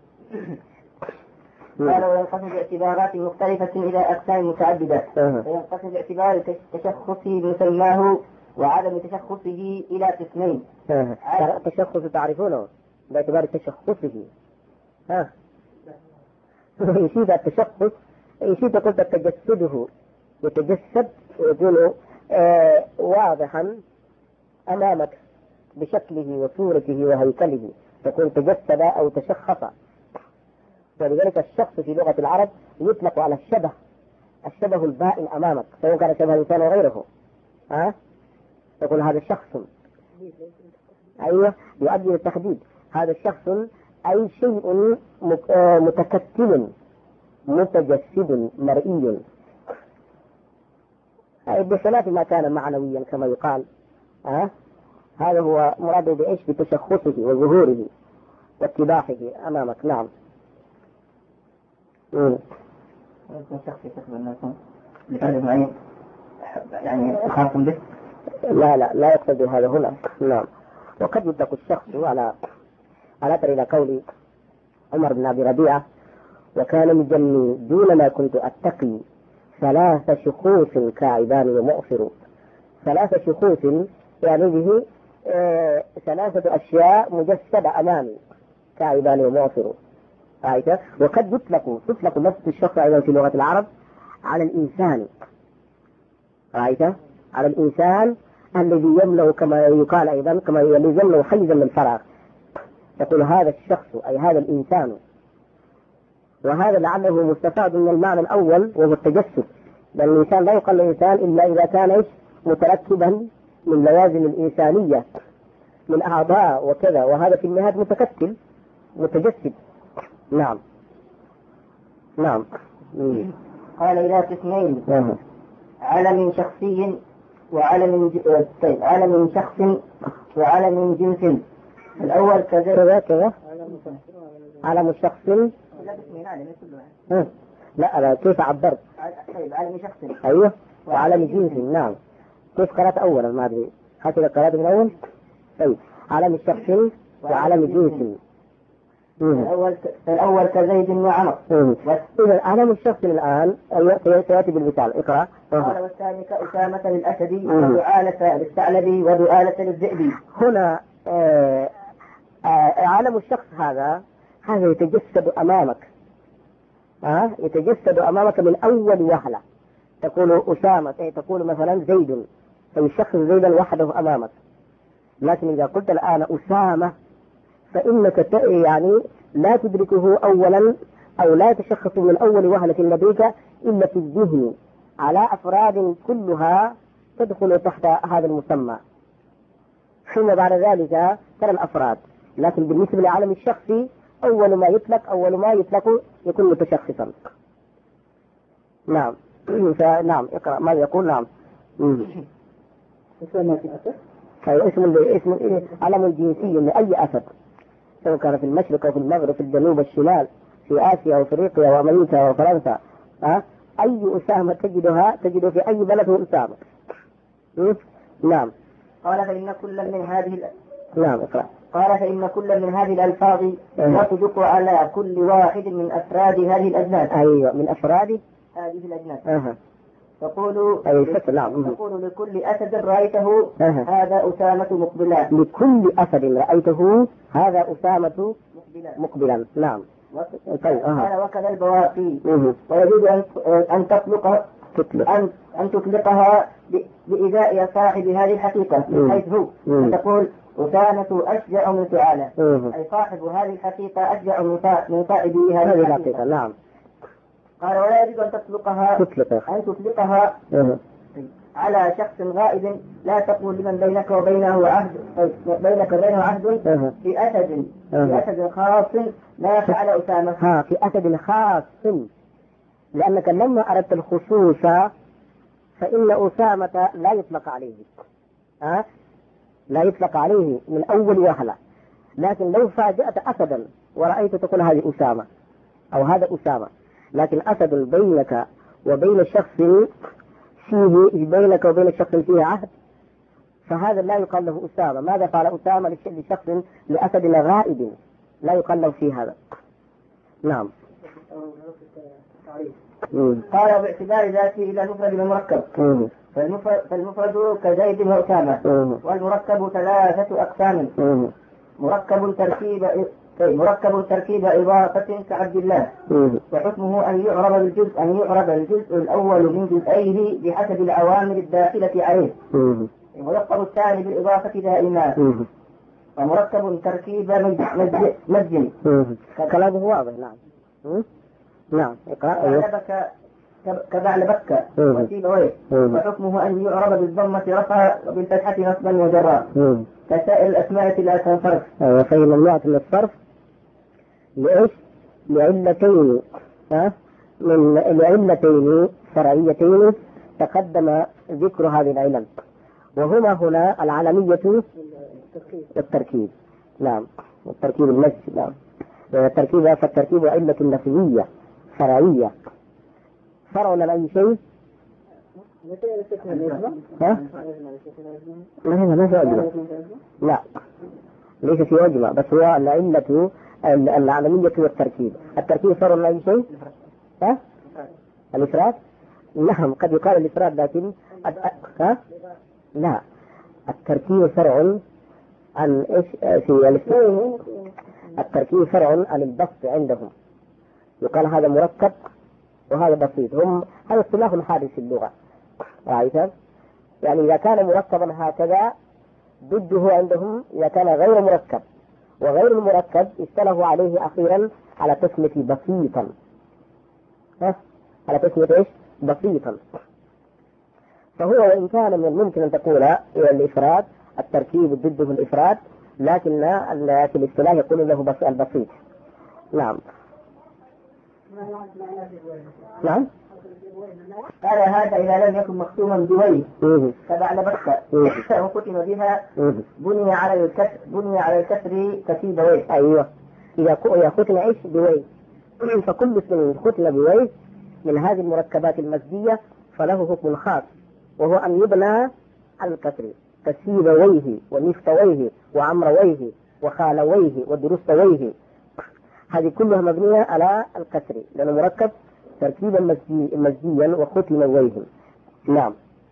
قال وينقسم باعتبارات مختلفة إلى أقسام متعددة. وينقسم باعتبار تشخصه بمسماه وعدم تشخصه إلى قسمين. التشخص تعرفونه باعتبار تشخصه، ها يشيد التشخص يشيد قلت تجسده يتجسد ويكون آه واضحا أمامك بشكله وصورته وهيكله، تكون تجسد أو تشخص. ولذلك الشخص في لغة العرب يطلق على الشبه، الشبه البائن أمامك، سواء كان شبه الإنسان وغيره. ها؟ تقول هذا شخص، أيوة، يؤدي للتحديد. هذا الشخص أي شيء متكتل متجسد مرئي، أي بخلاف ما كان معنويا كما يقال. ها؟ هذا هو مراده بإيش؟ بتشخصه وظهوره واتضاحه أمامك. نعم. يكون شخص يتخذ الناس لفرد معين يعني خاص به؟ لا لا لا يقصد هذا هنا. نعم. وقد يطلق الشخص على على إلى قول عمر بن أبي ربيعة: وكان مجني دون ما كنت أتقي ثلاث شخوص كاعبان ومؤثر. ثلاث شخوص يعني به آه ثلاثة أشياء مجسدة أمامي كاعبان ومؤثر. رأيت؟ وقد يطلق تطلق نفس الشخص أيضا في لغة العرب على الإنسان. رأيت؟ على الإنسان الذي يملأ كما يقال أيضا كما الذي يملأ حيزا من الفراغ، يقول هذا الشخص أي هذا الإنسان. وهذا لعله مستفاد من المعنى الأول وهو التجسد، لأن الإنسان لا يقال الإنسان إلا إذا كان متركبا من لوازم الإنسانية من أعضاء وكذا، وهذا في النهاية متكتل متجسد. نعم. نعم. قال إلى قسمين: علم شخصي وعلم ج... طيب علم شخص وعلم جنس. الأول كذا كذا علم شخص. لا لا كيف عبرت؟ طيب علم شخص. أيوه. وعلم جنس. نعم. كيف قرأت أولا؟ ما أدري هكذا قرأت من أول. طيب علم شخص وعلم جنس. الأول الأول كزيد وعمر. إذا علم الشخص الآن سيأتي بالمثال. اقرأ. قال والثاني كأسامة للأسد ودعالة للثعلب ودعالة للذئب. هنا آه آه علم الشخص هذا هذا يتجسد أمامك. آه يتجسد أمامك من أول وهلة. تقول أسامة، تقول مثلا زيد، فالشخص زيدا وحده أمامك. لكن إذا قلت الآن أسامة فإنك يعني لا تدركه أولا أو لا تشخص من أول وهلة لديك إلا في الذهن على أفراد كلها تدخل تحت هذا المسمى، ثم بعد ذلك ترى الأفراد. لكن بالنسبة لعالم الشخصي أول ما يطلق أول ما يطلق يكون متشخصا. نعم. نعم. اقرأ ما يقول. نعم. اسم اسم علم الجنسي لأي أسد، سواء كان في المشرق أو في المغرب في الجنوب الشمال في آسيا وأفريقيا وأمريكا وفرنسا. أه؟ أي أسامة تجدها تجد في أي بلد هو أسامة. نعم. قال فإن كل من هذه ال... نعم. اقرأ. قال فإن كل من هذه الألفاظ يصدق على كل واحد من أفراد هذه الأجناس. أيوة من أفراد هذه الأجناس. أه. تقول أيوة. نعم. تقول لكل أسد رأيته أه. هذا أسامة مقبلا. لكل أسد رأيته هذا أسامة مقبلا. مقبلا. نعم. طيب. أه. وكذا البواقي. ويجوز أن أن تطلق تطلق أن أن تطلقها بإذاء صاحب هذه الحقيقة من حيث هو، فتقول أسامة أشجع من ثعالة، أي صاحب هذه الحقيقة أشجع من صاحب هذه الحقيقة. نعم. قال ولا يجوز أن تطلقها تطلق. أن تطلقها على شخص غائب، لا تقول لمن بينك وبينه عهد بينك وبينه عهد في أسد في أسد خاص لا فعل أسامة. ها في أسد خاص، لأنك لما أردت الخصوص فإن أسامة لا يطلق عليه. ها لا يطلق عليه من أول وهلة. لكن لو فاجأت أسدا ورأيت تقول هذه أسامة أو هذا أسامة، لكن أسد بينك وبين شخص فيه بينك وبين الشخص فيه عهد، فهذا لا يقال له أسامة. ماذا فعل أسامة لشخص لأسد غائب؟ لا يقال له في هذا. نعم. قال باعتبار ذاته إلى المفرد المركب، فالمفرد, فالمفرد كزيد وأسامة، والمركب ثلاثة أقسام: مركب تركيب مركب تركيب إضافة كعبد الله، وحكمه أن يعرب الجزء أن يعرب الجزء الأول من جزئيه بحسب العوامل الداخلة عليه، ويلقب الثاني بالإضافة دائما، ومركب تركيب مج مج كلامه واضح. نعم. نعم اقرأ. كبعلبك وسيبويه، وحكمه أن يعرب بالضمة رفعا وبالفتحة نصبا وجرا كسائر الأسماء التي لا تنصرف. فهي ممنوعة من الصرف لإيش؟ لعلتين، ها؟ من لعلتين فرعيتين تقدم ذكر هذه العلل، وهما هنا العالمية والتركيب. نعم، والتركيب المسجد. نعم، التركيب فالتركيب علة لفظية فرعية. فرع من أي شيء؟ ها؟ لا ما في أجمع. لا ليس في أجمع، بس هو العلة العالمية والتركيب. التركيب فرع من أي شيء؟ ها؟ الإفراد؟ نعم قد يقال الإفراد، لكن ها؟ لا، التركيب فرع عن إيش في الإفراد؟ التركيب فرع عن البسط عندهم، يقال هذا مركب وهذا بسيط. هم هذا اصطلاح حادث في اللغة، رأيت؟ يعني إذا كان مركبا هكذا ضده عندهم إذا كان غير مركب، وغير المركب اصطلحوا عليه أخيرا على تسمية بسيطا. ها؟ على تسمية إيش؟ بسيطا. فهو وإن كان من الممكن أن تقول الإفراد التركيب ضده الإفراد، لكن في الاصطلاح يقول له البسيط. نعم. نعم. قال هذا إذا لم يكن مختوما بويه فبعد بكة وختم بها بني على الكسر بني على الكسر كتيب ويه. أيوه، إذا ختم إيش بويه، فكل اسم ختم بويه من هذه المركبات المزجية فله حكم خاص، وهو أن يبنى على الكسر كسيبويه ونفتويه وعمرويه وخالويه ودرستويه. هذه كلها مبنية على الكسر لأنه مركب تركيبا مزجيا وختم ويه. نعم.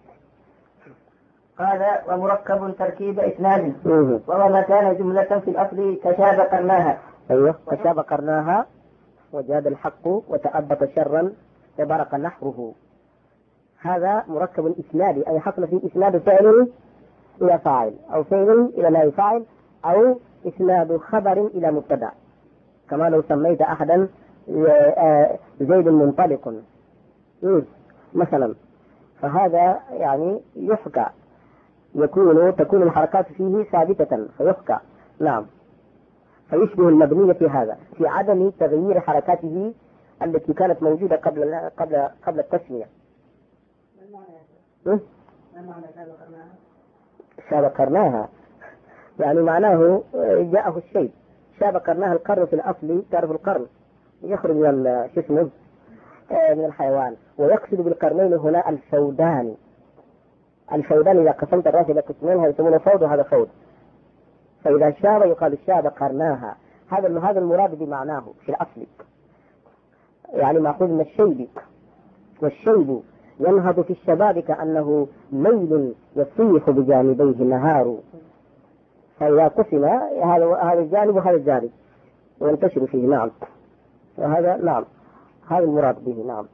قال ومركب تركيب إسناد، وهو ما كان جملة في الأصل كشاب قرناها. أيوه، كشاب قرناها وجاد الحق وتأبط شرا وبرق نحره. هذا مركب إسنادي، أي حصل فيه إسناد فعل إلى فاعل، أو فعل إلى نائب فاعل، أو إسناد خبر إلى مبتدأ، كما لو سميت أحدا زيد منطلق مثلا، فهذا يعني يحكى، يكون تكون الحركات فيه ثابتة فيحكى. نعم، فيشبه المبنية في هذا في عدم تغيير حركاته التي كانت موجودة قبل قبل قبل التسمية. شابكرناها يعني معناه جاءه الشيء، شابكرناها القرن في الأصل، تعرف القرن يخرج من شو اسمه من الحيوان، ويقصد بالقرنين هنا الفودان. الفودان إذا قسمت الرأس إلى قسمين هذا يسمونه فود وهذا فود، فإذا شاب يقال شابكرناها. هذا هذا المراد بمعناه في الأصل، يعني مأخوذ من الشيب، والشيب ينهض في الشباب كأنه ليل يصيح بجانبيه النهار، فإذا قسم هذا هذا الجانب وهذا الجانب وينتشر فيه. نعم، وهذا نعم هذا المراد به. نعم.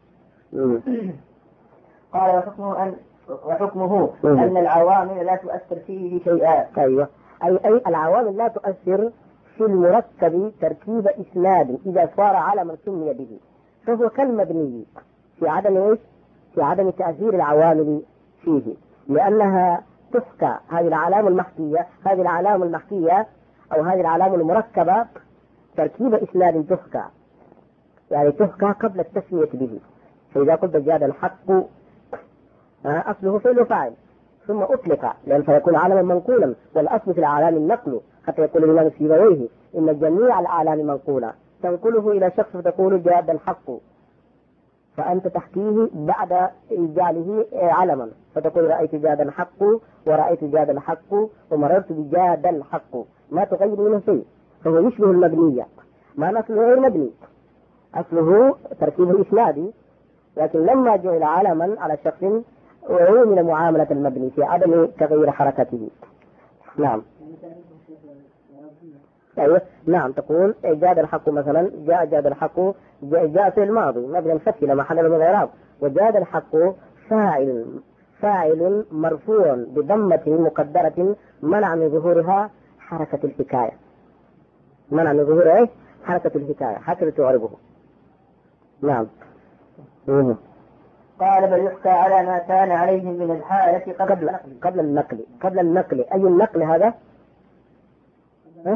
قال وحكمه أن وحكمه أن العوامل لا تؤثر فيه شيئا. أيوة، أي أي العوامل لا تؤثر في المركب تركيب إسناد إذا صار على من سمي به، فهو كالمبني في عدم إيش؟ في عدم تأثير العوامل فيه، لأنها تحكى. هذه العلامة المحكية هذه العلامة المحكية أو هذه العلامة المركبة تركيب إسناد تحكى، يعني تحكى قبل التسمية به. فإذا قلت جاد الحق أصله فعل فاعل ثم أطلق، لأن فيكون علما منقولا، والأصل في الأعلام النقل، حتى يقول الإمام السيبويه إن جميع الأعلام منقولة تنقله إلى شخص فتقول جاد الحق، فأنت تحكيه بعد إيجاله علما فتقول رأيت جاد الحق ورأيت جاد الحق ومررت بجاد الحق، ما تغير منه شيء، فهو يشبه المبنية. ما أصله غير مبني، أصله تركيب الإسنادي، لكن لما جعل علما على شخص وعمل معاملة المبني في عدم تغيير حركته. نعم. أيوة. نعم، تقول جاد الحق مثلا، جاء جاد الحق جاء في الماضي مبني الفتح لما حل من الإعراب، وجاد الحق فاعل فاعل مرفوع بضمة مقدرة منع من ظهورها حركة الحكاية، منع من ظهورها حركة الحكاية، هكذا تعربه. نعم. مم. قال بل يحكى على ما كان عليهم من الحالة قبل قبل قبل النقل. قبل النقل أي النقل هذا؟ ها؟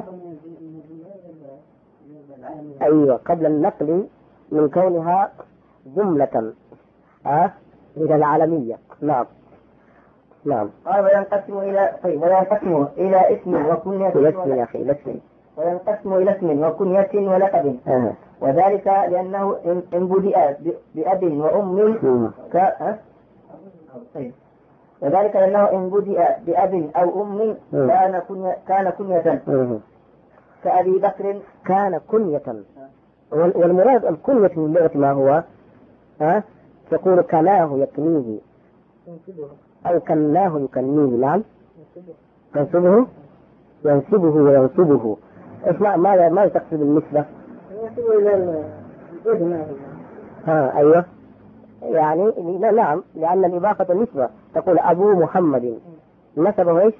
أيوة قبل النقل من كونها جملة أه؟ إلى العالمية. نعم نعم. قال وينقسم إلى طيب وينقسم إلى اسم وكنية اسم يا أخي اسم. وينقسم إلى اسم وكنية ولقب. أه. وذلك لأنه إن بدأ بأب وأم ك أه؟ طيب وذلك لأنه إن بدأ بأب أو أم كان كنية كان كنية كأبي بكر كان كنية. والمراد الكنية في اللغة ما هو؟ ها؟ تقول كناه يكنيه أو كناه يكنيه. نعم. ينسبه ينسبه وينسبه. اسمع ماذا ما تقصد بالنسبة؟ ينسبه إلى الابن. ها أيوه يعني لا نعم لأن الإضافة نسبة. تقول أبو محمد نسبه إيش؟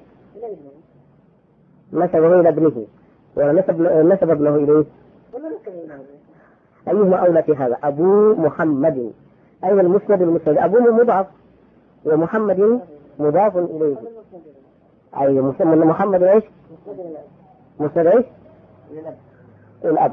نسبه إلى ابنه ونسب نسب ابنه إليه. أيهما أولى في هذا؟ أبو محمد أي المسند المسند. أبوه مضاف ومحمد مضاف إليه. أي مسند محمد إيش؟ مسند إيش؟ الأب.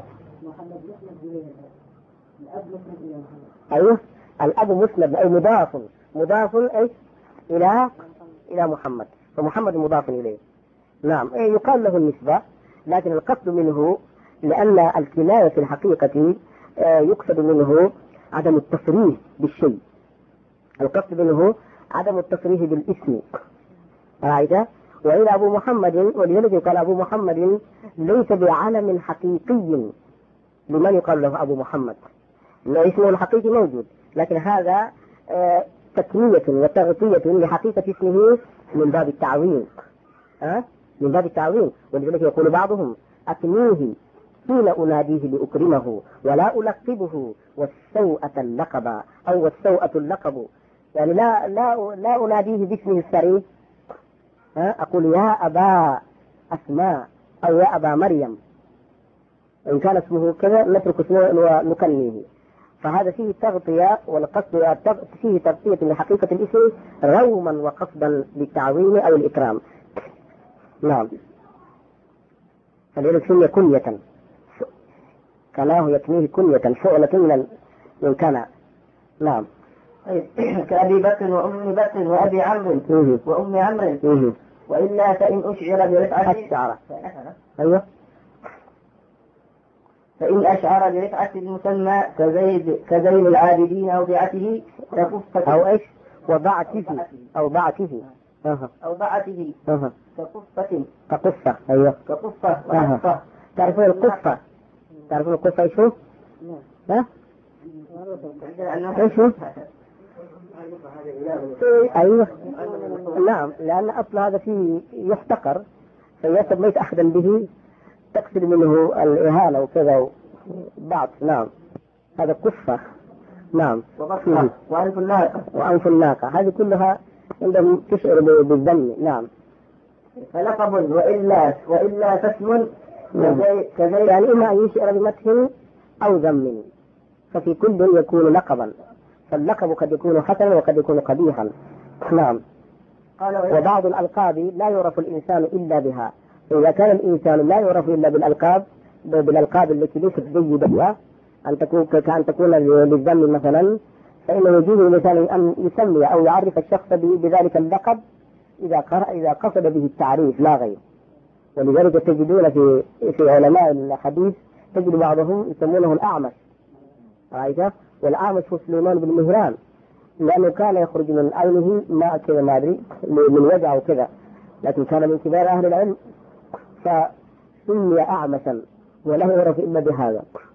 أيوه الأب مسند أي مضاف مضاف إيش؟ إلى إلى محمد فمحمد مضاف إليه. نعم أي يقال له النسبة لكن القصد منه لأن الكناية في الحقيقة يقصد منه عدم التصريح بالشيء. القصد منه عدم التصريح بالاسم. رأيت؟ وإلى أبو محمد ولذلك يقال أبو محمد ليس بعلم حقيقي لمن يقال له أبو محمد. اسمه الحقيقي موجود لكن هذا تكنية وتغطية لحقيقة اسمه من باب التعظيم. أه؟ من باب التعظيم. ولذلك يقول بعضهم أكنيه حين أناديه لأكرمه ولا ألقبه والسوءة اللقب أو والسوءة اللقب. يعني لا لا لا أناديه باسمه الصريح. ها أقول يا أبا أسماء أو يا أبا مريم إن كان اسمه كذا نترك اسمه ونكنيه. فهذا فيه تغطية والقصد فيه تغطية لحقيقة الاسم روما وقصدا للتعظيم أو الإكرام. نعم. فلذلك سمي كنية. كناه يكنيه كنية شؤلة من من كان. نعم. كأبي بكر وأم بكر وأبي عمرو وأم عمرو وإلا فإن أشعر برفعة أشعر. أيوه. فإن أشعر برفعة المسمى كزيد كزين العابدين أو بعته أو إيش وضعته أو بعته أو بعته كقصة كقصة. أيوه كقصة وقصة. تعرفون القصة؟ تعرفون القصة إيش هو؟ ها؟ إيش هو؟ أيوه نعم لأن أصل هذا فيه يحتقر فيسب ليس أحدا به تقصد منه الإهانة وكذا بعض. نعم هذا قصة. نعم. وأنف الناقة وأنف الناقة هذه كلها عندهم تشعر بالذم. نعم. فلقب وإلا وإلا فاسم كذلك يعني إما أن يشعر بمدح أو ذم ففي كل يكون لقبا. فاللقب قد يكون حسنا وقد يكون قبيحا. نعم. وبعض الألقاب لا يعرف الإنسان إلا بها. إذا كان الإنسان لا يعرف إلا بالألقاب بالألقاب التي ليست جيدة أن تكون كأن تكون للذم مثلا فإنه يجوز للإنسان أن يسمي أو يعرف الشخص بذلك اللقب إذا إذا قصد به التعريف لا غير. ولذلك تجدون في في علماء الحديث تجد بعضهم يسمونه الأعمش. رأيت؟ والأعمش هو سليمان بن مهران لأنه كان يخرج من عينه ماء كذا ما أدري من وجع وكذا لكن كان من كبار أهل العلم فسمي أعمشا وله يعرف إلا بهذا.